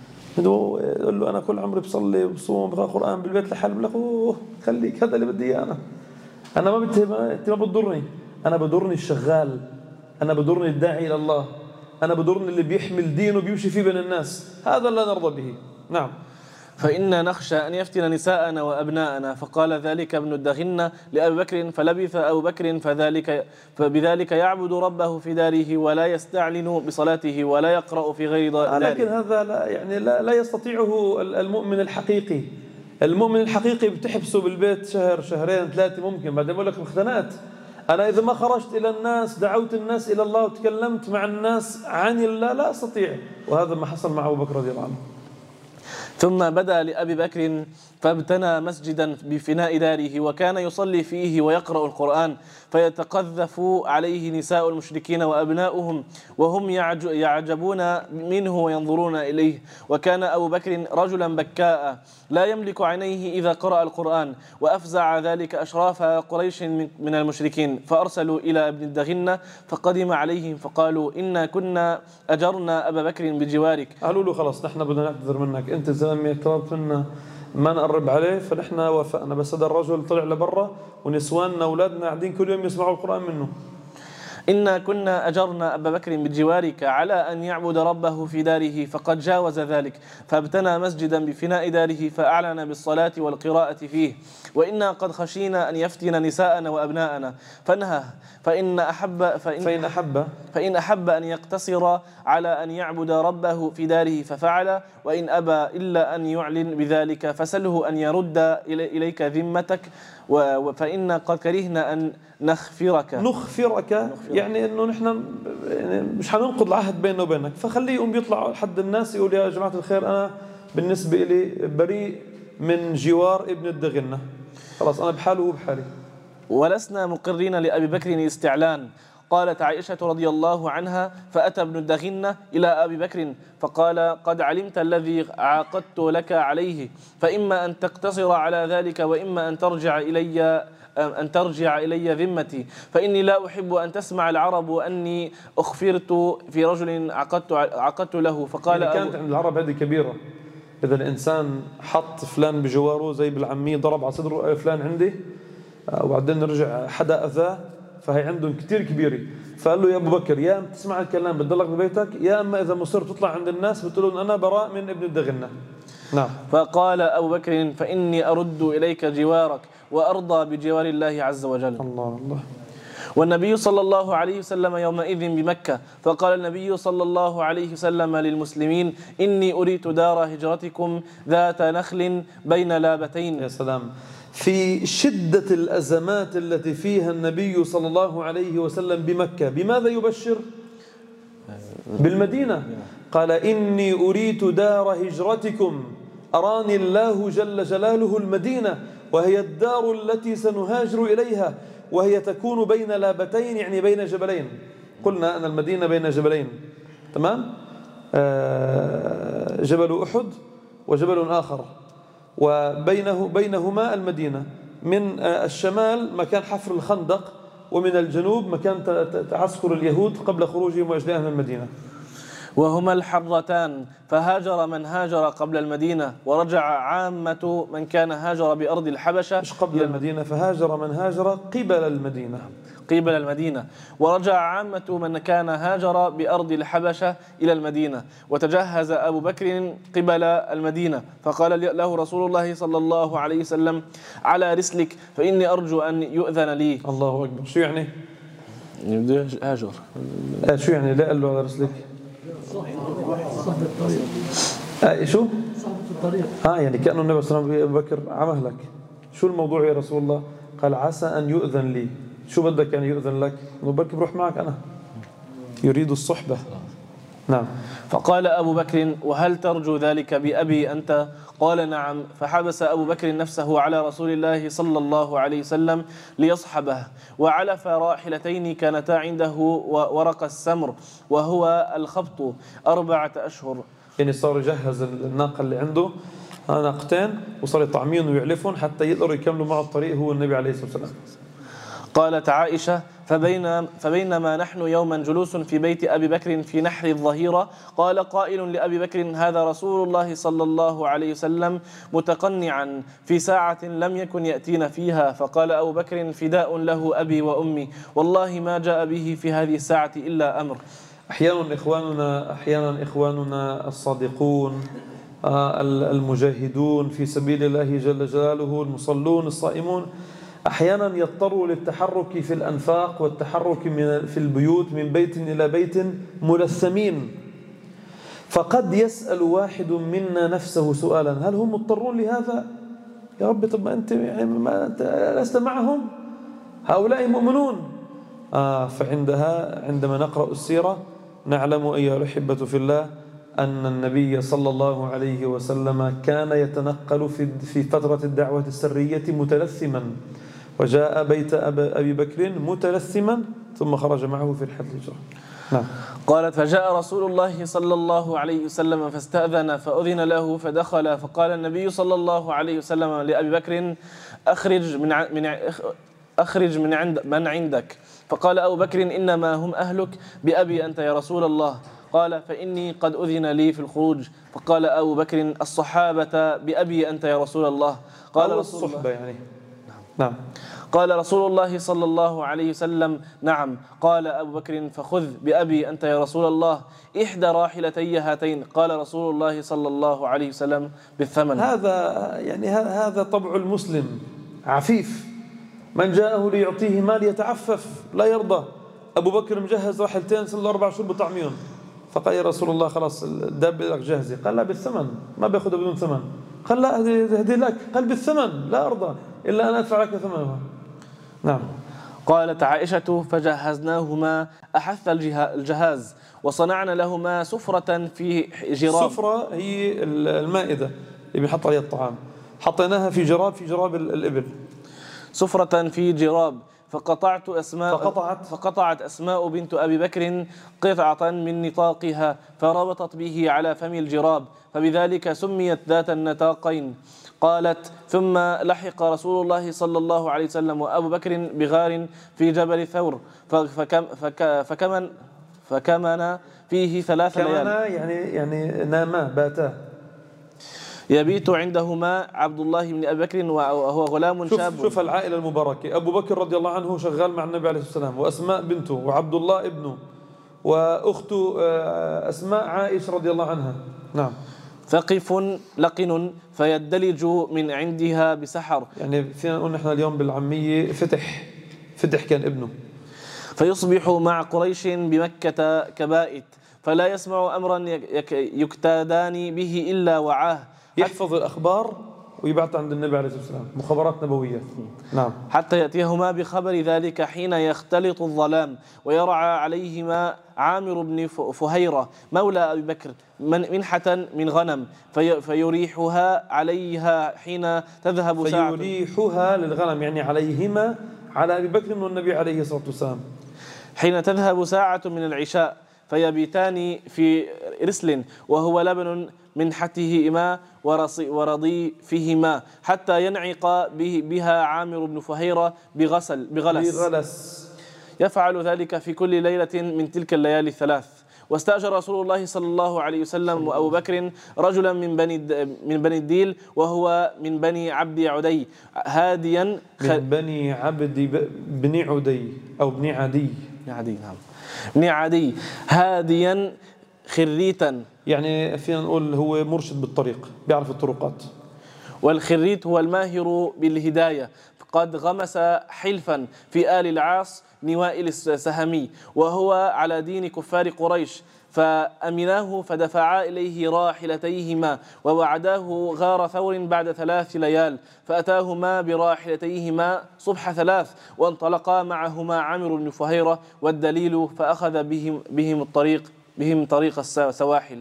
يقول له أنا كل عمري بصلي وبصوم وبقرأ القرآن بالبيت لحالي، بقول له خليك هذا اللي بدي إياه. أنا ما بضرني، أنا بضرني الشغال، أنا بضرني الداعي إلى الله، أنا بضرني اللي بيحمل دينه بيمشي فيه بين الناس. هذا لا نرضى به. نعم. فإنا نخشى أن يفتن نساءنا وأبناءنا. فقال ذلك ابن الدغنة لأبي بكر فلبث أبو بكر فبذلك يعبد ربه في داره ولا يستعلن بصلاته ولا يقرأ في غير داره. لكن هذا لا يستطيعه المؤمن الحقيقي. المؤمن الحقيقي بتحبسه بالبيت شهر شهرين ثلاثة ممكن، بعدين بقول لك اختنقت. أنا إذا ما خرجت إلى الناس دعوت الناس إلى الله وتكلمت مع الناس عن الله لا أستطيع. وهذا ما حصل مع أبو بكر رضي الله عنه. ثم بدا لأبي بكر فابتنى مسجدا بفناء داره وكان يصلي فيه ويقرأ القرآن فيتقذف عليه نساء المشركين وأبناؤهم وهم يعجبون منه وينظرون إليه. وكان أبو بكر رجلا بكاء لا يملك عينيه إذا قرأ القرآن، وأفزع ذلك أشراف قريش من المشركين فأرسلوا إلى ابن الدغنة فقدم عليهم فقالوا إنا كنا أجرنا أبا بكر بجوارك. قالوا له خلاص نحن بدنا نعتذر منك، أنت زلمة طلبت منا ما نقرب عليه فنحن وافقنا، بس هذا الرجل طلع لبرا ونسواننا أولادنا قاعدين كل يوم يسمعوا القرآن منه. إنا كنا أجرنا أبا بكر بجوارك على أن يعبد ربه في داره فقد جاوز ذلك فابتنى مسجدا بفناء داره فأعلن بالصلاة والقراءة فيه. وإنا قد خشينا أن يفتن نساءنا وأبناءنا فإن أحب أن يقتصر على أن يعبد ربه في داره ففعل، وإن أبى إلا أن يعلن بذلك فسله أن يرد إليك ذمتك فإن قد كرهنا أن نخفرك. يعني إنه نحن مش حننقض العهد بيننا وبينك، فخليه يقوم بيطلع لحد الناس يقول يا جماعة الخير أنا بالنسبة لي بريء من جوار ابن الدغنة، خلاص أنا بحاله وهو بحالي. ولسنا مقرين لأبي بكر استعلان. قالت عائشة رضي الله عنها: فأتى ابن الدغنة إلى أبي بكر فقال: قد علمت الذي عاقدت لك عليه، فإما أن تقتصر على ذلك وإما أن ترجع إلي ذمتي، فإني لا أحب أن تسمع العرب أني أخفرت في رجل عقدت له. فقال يعني كانت عند العرب هذه كبيرة، إذا الإنسان حط فلان بجواره زي بالعامية ضرب على صدره فلان عندي وبعدين رجع حدا أذاه، فهي عندهم كتير كبيرة. فقال له: يا أبو بكر، يا أما تسمع الكلام بتضلك ببيتك، يا أما إذا مصر تطلع عند الناس بتقولون أنا براء من ابن الدغنة. نعم. فقال أبو بكر: فإني أرد إليك جوارك وأرضى بجوار الله عز وجل. الله الله. والنبي صلى الله عليه وسلم يومئذ بمكة، فقال النبي صلى الله عليه وسلم للمسلمين: إني أريد دار هجرتكم ذات نخل بين لابتين. يا سلام. في شدة الأزمات التي فيها النبي صلى الله عليه وسلم بمكة، بماذا يبشر؟ بالمدينة. قال: إني أريد دار هجرتكم، أراني الله جل جلاله المدينة، وهي الدار التي سنهاجر إليها، وهي تكون بين لابتين يعني بين جبلين. قلنا أن المدينة بين جبلين، تمام؟ جبل أحد وجبل آخر، وبينهما المدينة. من الشمال مكان حفر الخندق، ومن الجنوب مكان تعسكر اليهود قبل خروجهم وإجلائهم من المدينة. وهما الحرتان، فهاجر من هاجر قبل المدينة، ورجع عامة من كان هاجر بأرض الحبشة. مش قبل المدينة، فهاجر من هاجر قبل المدينة، ورجع عامة من كان هاجر بأرض الحبشة إلى المدينة. وتجهز أبو بكر قبل المدينة، فقال له رسول الله صلى الله عليه وسلم: على رسلك، فإني أرجو أن يؤذن لي. الله أكبر. شو يعني؟ هاجر. شو يعني لا قال له على رسلك؟ صحب الطريق. شو؟ صحب الطريق. يعني كأنه النبي صلى الله عليه وسلم أبو بكر عمهلك. شو الموضوع يا رسول الله؟ قال: عسى أن يؤذن لي. شو بدك يعني يؤذن لك؟ أبو بكر بروح معك أنا، يريد الصحبة. نعم. فقال أبو بكر: وهل ترجو ذلك بأبي أنت؟ قال: نعم. فحبس أبو بكر نفسه على رسول الله صلى الله عليه وسلم ليصحبه، وعلف راحلتين كانتا عنده ورق السمر وهو الخبط 4 أشهر. يعني صار يجهز الناقة اللي عنده، ناقتين، وصار يطعمين ويعلفهم حتى يقدروا يكملوا معه الطريق هو النبي عليه الصلاة والسلام. قالت عائشة: فبينما نحن يوما جلوس في بيت أبي بكر في نحر الظهيرة، قال قائل لأبي بكر: هذا رسول الله صلى الله عليه وسلم متقنعا في ساعة لم يكن يأتينا فيها. فقال أبو بكر: فداء له أبي وأمي، والله ما جاء به في هذه الساعة إلا أمر. أحيانا إخواننا الصادقون المجاهدون في سبيل الله جل جلاله، المصلون الصائمون، أحيانا يضطروا للتحرك في الأنفاق والتحرك في البيوت من بيت إلى بيت ملثمين، فقد يسأل واحد منا نفسه سؤالا: هل هم مضطرون لهذا؟ يا رب، طب أنت يعني ما أنت لست معهم؟ هؤلاء مؤمنون. عندما نقرأ السيرة نعلم أيها الأحبة في الله أن النبي صلى الله عليه وسلم كان يتنقل في فترة الدعوة السرية متلثما، وجاء بيت أبي بكر متلثما ثم خرج معه في رحلة الهجرة. نعم. قالت: فجاء رسول الله صلى الله عليه وسلم فاستأذن فأذن له فدخل، فقال النبي صلى الله عليه وسلم لأبي بكر: أخرج من عندك. فقال أبو بكر: إنما هم أهلك، بأبي أنت يا رسول الله. قال: فإني قد أذن لي في الخروج. فقال أبو بكر: الصحابة بأبي أنت يا رسول الله. قال رسول الصحبة يعني. نعم. قال رسول الله صلى الله عليه وسلم: نعم. قال أبو بكر: فخذ بأبي أنت يا رسول الله إحدى راحلتي هاتين. قال رسول الله صلى الله عليه وسلم: بالثمن. هذا طبع المسلم عفيف، من جاءه ليعطيه مال يتعفف لا يرضى. أبو بكر مجهز راحلتين صار له 4 شهور بطعميهم، فقال: يا رسول الله خلاص الدابة لك جاهزة. قال: لا، بالثمن، ما بياخذها بدون ثمن. قال: لا، هذه لك. قال: بالثمن، لا أرضى إلا أن أدفع لك ثمنها. نعم. قالت عائشة: فجهزناهما أحث الجهاز، وصنعنا لهما سفرة في جراب. السفرة هي المائدة اللي بنحط عليها الطعام، حطيناها في جراب الإبل. سفرة في جراب. فقطعت أسماء بنت أبي بكر قطعة من نطاقها فربطت به على فم الجراب، فبذلك سميت ذات النطاقين. قالت: ثم لحق رسول الله صلى الله عليه وسلم وأبو بكر بغار في جبل ثور فكمن فيه 3 ليال. يعني ناما باتا. يبيت عندهما عبد الله بن أبي بكر وهو غلام شاب. شوف العائلة المباركة، أبو بكر رضي الله عنه شغال مع النبي عليه الصلاة والسلام، وأسماء بنته، وعبد الله ابنه، وأخته أسماء عائشة رضي الله عنها. نعم. ثقف لقن فيدلج من عندها بسحر. يعني فينا نقول نحن اليوم بالعامية فتح كان ابنه. فيصبح مع قريش بمكة كبائت، فلا يسمع أمرا يكتادان به إلا وعاه. يحفظ الأخبار ويبعث عند النبي عليه الصلاة والسلام، مخابرات نبوية. نعم. حتى يأتيهما بخبر ذلك حين يختلط الظلام، ويرعى عليهما عامر بن فهيرة مولى أبي بكر منحة من غنم، فيريحها عليها حين تذهب ساعة. فيريحها للغنم يعني عليهما، على أبي بكر والنبي عليه الصلاة والسلام. حين تذهب ساعة من العشاء فيبيتان في رسل وهو لبن منحتهما ورضيفهما، حتى ينعق بها عامر بن فهيرة بغلس. يفعل ذلك في كل ليلة من تلك الليالي 3. واستأجر رسول الله صلى الله عليه وسلم وأبو بكر رجلا من بني الديل، وهو من بني عبد عدي هاديا من بني عبد بن عدي أو بن عدي. نعم. بن عدي هاديا خريتا، يعني فينا نقول هو مرشد بالطريق، بيعرف الطرقات. والخريت هو الماهر بالهداية. قد غمس حلفا في آل العاص بن وائل السهمي وهو على دين كفار قريش، فأمناه فدفعا إليه راحلتيهما ووعداه غار ثور بعد 3 ليال، فأتاهما براحلتيهما صبح 3 وانطلقا معهما عامر بن فهيرة والدليل، فأخذ بهم طريق السواحل.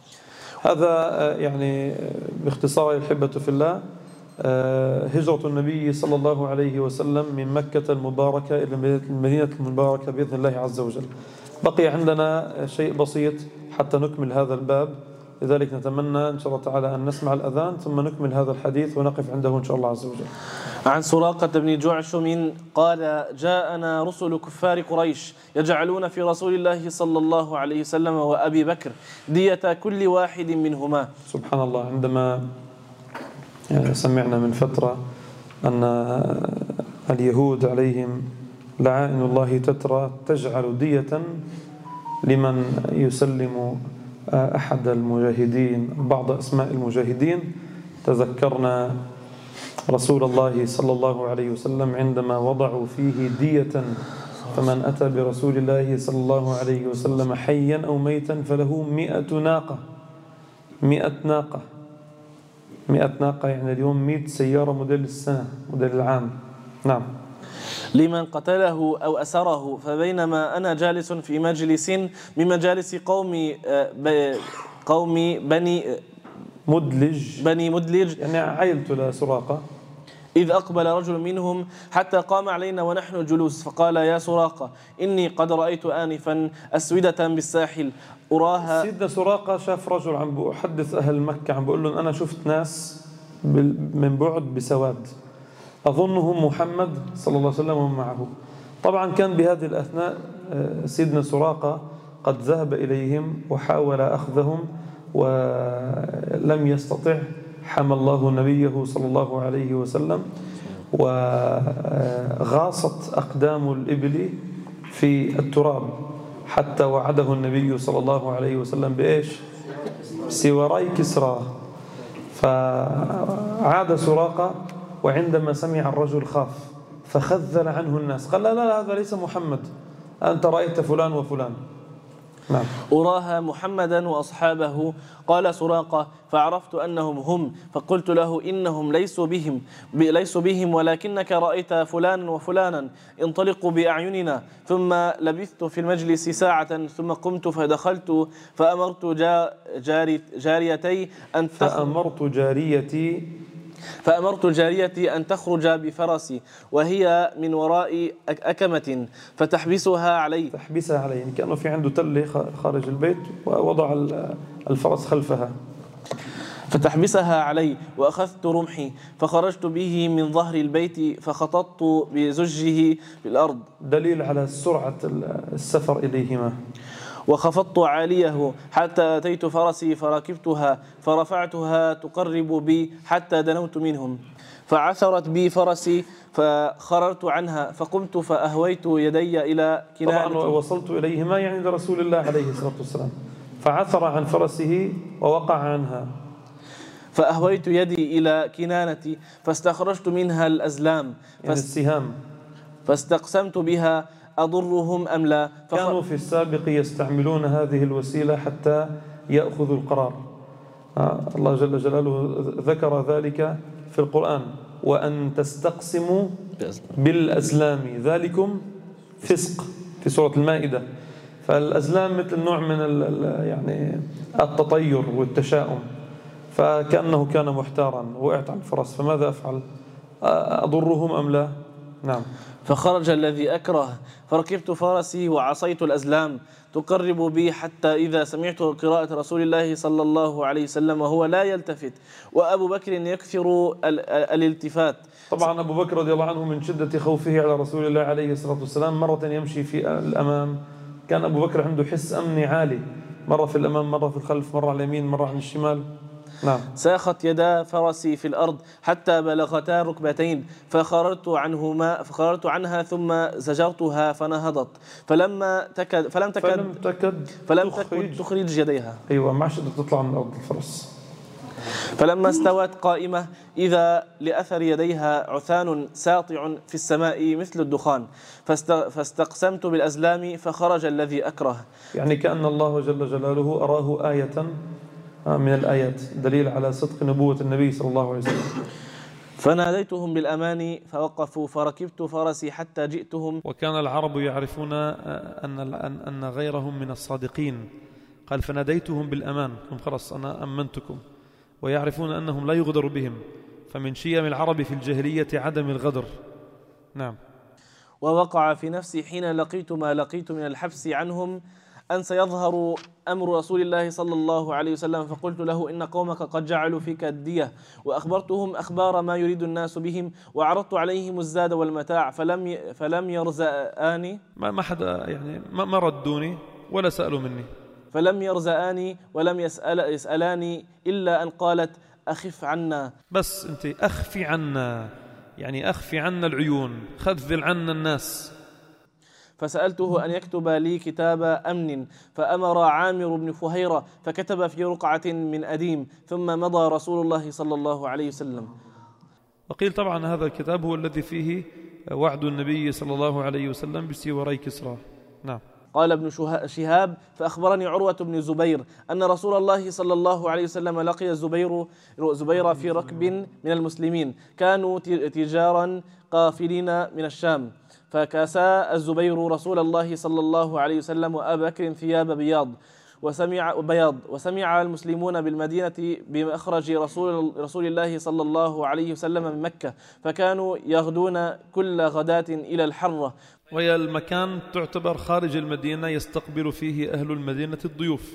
هذا يعني باختصار الحبة في الله هجرة النبي صلى الله عليه وسلم من مكة المباركة إلى المدينة المباركة بإذن الله عز وجل. بقي عندنا شيء بسيط حتى نكمل هذا الباب، لذلك نتمنى إن شاء الله تعالى أن نسمع الأذان ثم نكمل هذا الحديث ونقف عنده إن شاء الله عز وجل. عن سراقة بن جعشم قال: جاءنا رسل كفار قريش يجعلون في رسول الله صلى الله عليه وسلم وأبي بكر دية كل واحد منهما. سبحان الله. عندما سمعنا من فترة أن اليهود عليهم لعائن الله تترى تجعل دية لمن يسلم أحد المجاهدين، بعض أسماء المجاهدين، تذكرنا رسول الله صلى الله عليه وسلم عندما وضعوا فيه دية، فمن أتى برسول الله صلى الله عليه وسلم حيا أو ميتا فله 100 ناقة. 100 ناقة، 100 ناقة يعني اليوم 100 سيارة موديل السنة، موديل العام. نعم. لمن قتله أو أسره. فبينما أنا جالس في مجلس من مجالس قوم بني مدلج يعني عائلته لسراقة، إذ أقبل رجل منهم حتى قام علينا ونحن جلوس، فقال: يا سراقة إني قد رأيت آنفا أسودة بالساحل أراها. سيدنا سراقة شاف رجل عم بحدث أهل مكة، عم بقول لهم أنا شفت ناس من بعد بسواد أظنهم محمد صلى الله عليه وسلم ومعه. طبعا كان بهذه الأثناء سيدنا سراقة قد ذهب إليهم وحاول أخذهم ولم يستطع، حمى الله نبيه صلى الله عليه وسلم وغاصت أقدام الإبل في التراب حتى وعده النبي صلى الله عليه وسلم بإيش؟ سواري كسرى. فعاد سراقة وعندما سمع الرجل خاف فخذل عنه الناس، قال: لا هذا ليس محمد، أنت رأيت فلان وفلان. نعم. أراها محمدا وأصحابه. قال سراقة: فعرفت أنهم هم، فقلت له: إنهم ليسوا بهم ولكنك رأيت فلانا وفلانا، انطلقوا بأعيننا. ثم لبثت في المجلس ساعة، ثم قمت فدخلت فأمرت جاريتي أن تخرج بفرسي، وهي من وراء أكمة، فتحبسها علي. يعني كأنه في عنده تلة خارج البيت ووضع الفرس خلفها. فتحبسها علي، وأخذت رمحي فخرجت به من ظهر البيت، فخططت بزجه بالأرض، دليل على سرعة السفر إليهما. وخفضت عاليه حتى أتيت فرسي فركبتها، فرفعتها تقرب بي حتى دنوت منهم، فعثرت بي فرسي فخررت عنها، فقمت فأهويت يدي إلى كنانتي. طبعا وصلت إليهما يعني لرسول الله عليه الصلاة والسلام، فعثر عن فرسه ووقع عنها. فأهويت يدي إلى كنانتي فاستخرجت منها الأزلام، يعني السهام، فاستقسمت بها أضرهم أم لا. كانوا في السابق يستعملون هذه الوسيلة حتى يأخذوا القرار. الله جل جلاله ذكر ذلك في القرآن: وأن تستقسموا بالأزلام ذلكم فسق، في سورة المائدة. فالأزلام مثل نوع من يعني التطير والتشاؤم، فكأنه كان محتارا، وقعت عن الفرس، فماذا أفعل؟ أضرهم أم لا؟ نعم. فخرج الذي أكره، فركبت فرسي وعصيت الأزلام تقرب بي، حتى إذا سمعت قراءة رسول الله صلى الله عليه وسلم وهو لا يلتفت، وأبو بكر يكثر الالتفات. طبعا أبو بكر رضي الله عنه من شدة خوفه على رسول الله عليه الصلاة والسلام مرة يمشي في الأمام، كان أبو بكر عنده حس أمني عالي، مرة في الأمام، مرة في الخلف، مرة على اليمين، مرة على الشمال. نعم. ساخت يدا فرسي في الأرض حتى بلغتا ركبتين، فخررت عنها ثم زجرتها فنهضت، فلم تكد تخرج يديها. أيوة، ما عادش تطلع من أرض الفرس. فلما استوت قائمة إذا لأثر يديها عثان ساطع في السماء مثل الدخان، فاستقسمت بالأزلام فخرج الذي أكره. يعني كأن الله جل جلاله أراه آية من الآيات دليل على صدق نبوة النبي صلى الله عليه وسلم. فناديتهم بالأمان فوقفوا، فركبت فرسي حتى جئتهم. وكان العرب يعرفون أن غيرهم من الصادقين، قال: فناديتهم بالأمان، خلاص أنا أمنتكم، ويعرفون أنهم لا يغدر بهم، فمن شيم العرب في الجاهلية عدم الغدر. نعم. ووقع في نفسي حين لقيت ما لقيت من الحبس عنهم أن سيظهر أمر رسول الله صلى الله عليه وسلم، فقلت له: إن قومك قد جعلوا فيك الدية، وأخبرتهم أخبار ما يريد الناس بهم، وعرضت عليهم الزاد والمتاع، فلم يرزقاني، ما ردوني ولا سألوا مني، فلم يرزقاني ولم يسألاني إلا أن قالت: أخف عنا. بس أنت أخفي عنا، يعني أخفي عنا العيون، خذل عنا الناس. فسألته أن يكتب لي كتاب أمن، فأمر عامر بن فهيرة فكتب في رقعة من أديم، ثم مضى رسول الله صلى الله عليه وسلم. وقيل طبعا هذا الكتاب هو الذي فيه وعد النبي صلى الله عليه وسلم بسواري كسرى. نعم. قال ابن شهاب: فأخبرني عروة بن الزبير أن رسول الله صلى الله عليه وسلم لقي زبير في ركب من المسلمين، كانوا تجارا قافلين من الشام، فكسى الزبير رسول الله صلى الله عليه وسلم وأبا بكر ثياب بياض، وسمع المسلمون بالمدينة بمخرج رسول الله صلى الله عليه وسلم من مكة، فكانوا يغدون كل غداة إلى الحرة. وهي المكان تعتبر خارج المدينة يستقبل فيه أهل المدينة الضيوف،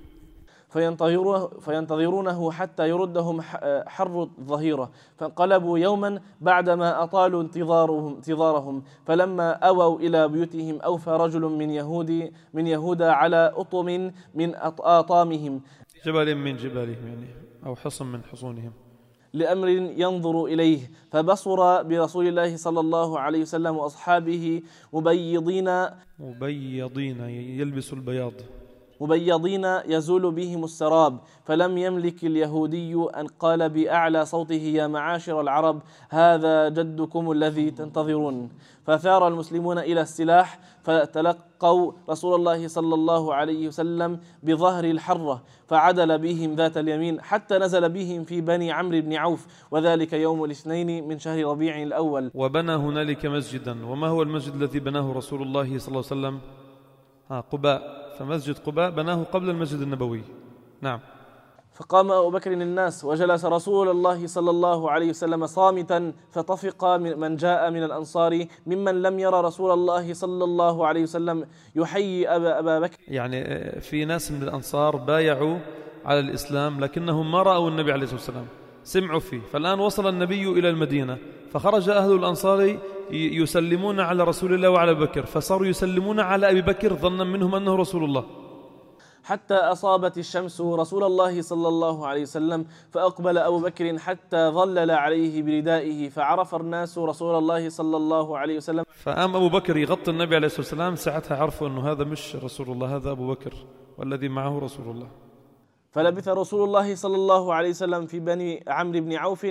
فينتظرونه حتى يردهم حر الظهيرة، فانقلبوا يوما بعدما أطالوا انتظارهم، فلما أووا إلى بيوتهم أوفى رجل من يهودا على أطم من أطامهم، جبل من جبالهم يعني، أو حصن من حصونهم، لأمر ينظر إليه، فبصر برسول الله صلى الله عليه وسلم وأصحابه مبيضين يلبس البياض، مبيضين يزول بهم السراب، فلم يملك اليهودي أن قال بأعلى صوته: يا معاشر العرب، هذا جدكم الذي تنتظرون. فثار المسلمون إلى السلاح، فتلقوا رسول الله صلى الله عليه وسلم بظهر الحرة، فعدل بهم ذات اليمين حتى نزل بهم في بني عمرو بن عوف، وذلك يوم الاثنين من شهر ربيع الأول. وبنى هنالك مسجدا. وما هو المسجد الذي بناه رسول الله صلى الله عليه وسلم؟ قباء. فمسجد قباء بناه قبل المسجد النبوي. نعم. فقام أبو بكر الناس، وجلس رسول الله صلى الله عليه وسلم صامتا، فطفق من جاء من الأنصار ممن لم يرى رسول الله صلى الله عليه وسلم يحيي أبا بكر. يعني في ناس من الأنصار بايعوا على الإسلام لكنهم ما رأوا النبي عليه الصلاة والسلام، سمعوا فيه. فالآن وصل النبي إلى المدينة، فخرج أهل الأنصار يسلمون على رسول الله وعلى بكر، فصاروا يسلمون على أبي بكر ظنا منهم أنه رسول الله، حتى أصابت الشمس رسول الله صلى الله عليه وسلم، فأقبل أبو بكر حتى ظلل عليه بردائه، فعرف الناس رسول الله صلى الله عليه وسلم. فقام أبو بكر يغطي النبي عليه الصلاة والسلام، ساعتها عرفوا أنه هذا مش رسول الله، هذا أبو بكر والذي معه رسول الله. فلبث رسول الله صلى الله عليه وسلم في بني عمرو بن عوف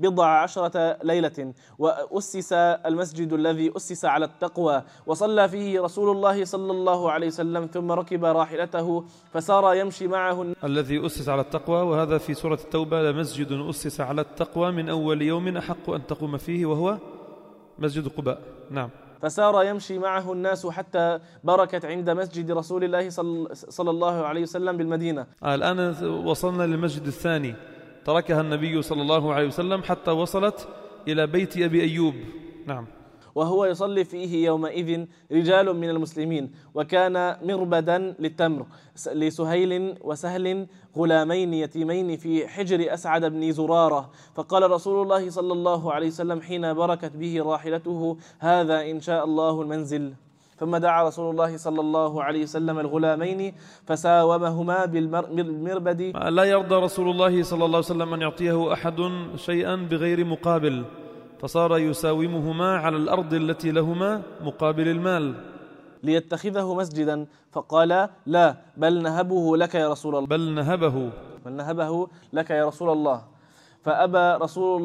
14 ليلة، وأسس المسجد الذي أسس على التقوى، وصلى فيه رسول الله صلى الله عليه وسلم، ثم ركب راحلته فسار يمشي معه. الذي أسس على التقوى، وهذا في سورة التوبة: لمسجد أسس على التقوى من أول يوم أحق أن تقوم فيه وهو مسجد قباء. نعم. فسار يمشي معه الناس حتى بركت عند مسجد رسول الله صلى الله عليه وسلم بالمدينة. الآن وصلنا للمسجد الثاني، تركها النبي صلى الله عليه وسلم حتى وصلت إلى بيت أبي أيوب. نعم. وهو يصلي فيه يومئذ رجال من المسلمين، وكان مربدا للتمر لسهيل وسهل، غلامين يتيمين في حجر أسعد بن زرارة. فقال رسول الله صلى الله عليه وسلم حين بركت به راحلته: هذا إن شاء الله المنزل. ثم دعا رسول الله صلى الله عليه وسلم الغلامين فساومهما بالمربد. لا يرضى رسول الله صلى الله عليه وسلم أن يعطيه أحد شيئا بغير مقابل، فصار يساومهما على الأرض التي لهما مقابل المال ليتخذه مسجدا، فقال: لا، بل نهبه لك يا رسول الله. بل نهبه لك يا رسول الله. فأبى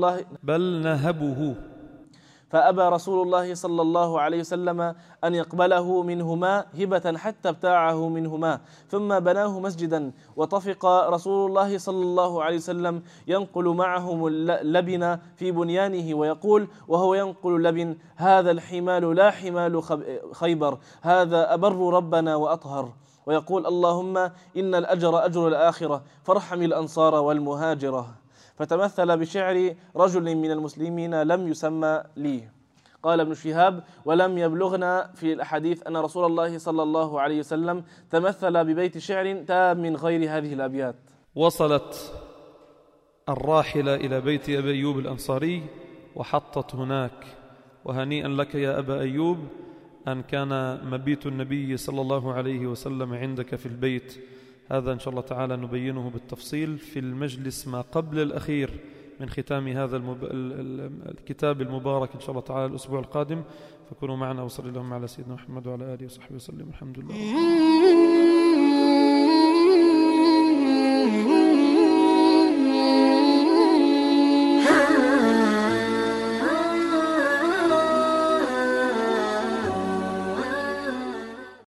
رسول الله صلى الله عليه وسلم أن يقبله منهما هبة حتى ابتاعه منهما، ثم بناه مسجدا. وطفق رسول الله صلى الله عليه وسلم ينقل معهم اللبن في بنيانه، ويقول وهو ينقل اللبن: هذا الحمال لا حمال خيبر، هذا أبر ربنا وأطهر. ويقول: اللهم إن الأجر أجر الآخرة، فارحم الأنصار والمهاجرة. فتمثل بشعر رجل من المسلمين لم يسمى لي. قال ابن شهاب: ولم يبلغنا في الأحاديث أن رسول الله صلى الله عليه وسلم تمثل ببيت شعر تام من غير هذه الأبيات. وصلت الراحلة إلى بيت أبي أيوب الأنصاري وحطت هناك. وهنيئا لك يا أبا أيوب أن كان مبيت النبي صلى الله عليه وسلم عندك في البيت. هذا إن شاء الله تعالى نبينه بالتفصيل في المجلس ما قبل الأخير من ختام هذا الكتاب المبارك إن شاء الله تعالى الأسبوع القادم. فكونوا معنا، وصلى اللهم على سيدنا محمد وعلى آله وصحبه وسلم. الحمد لله.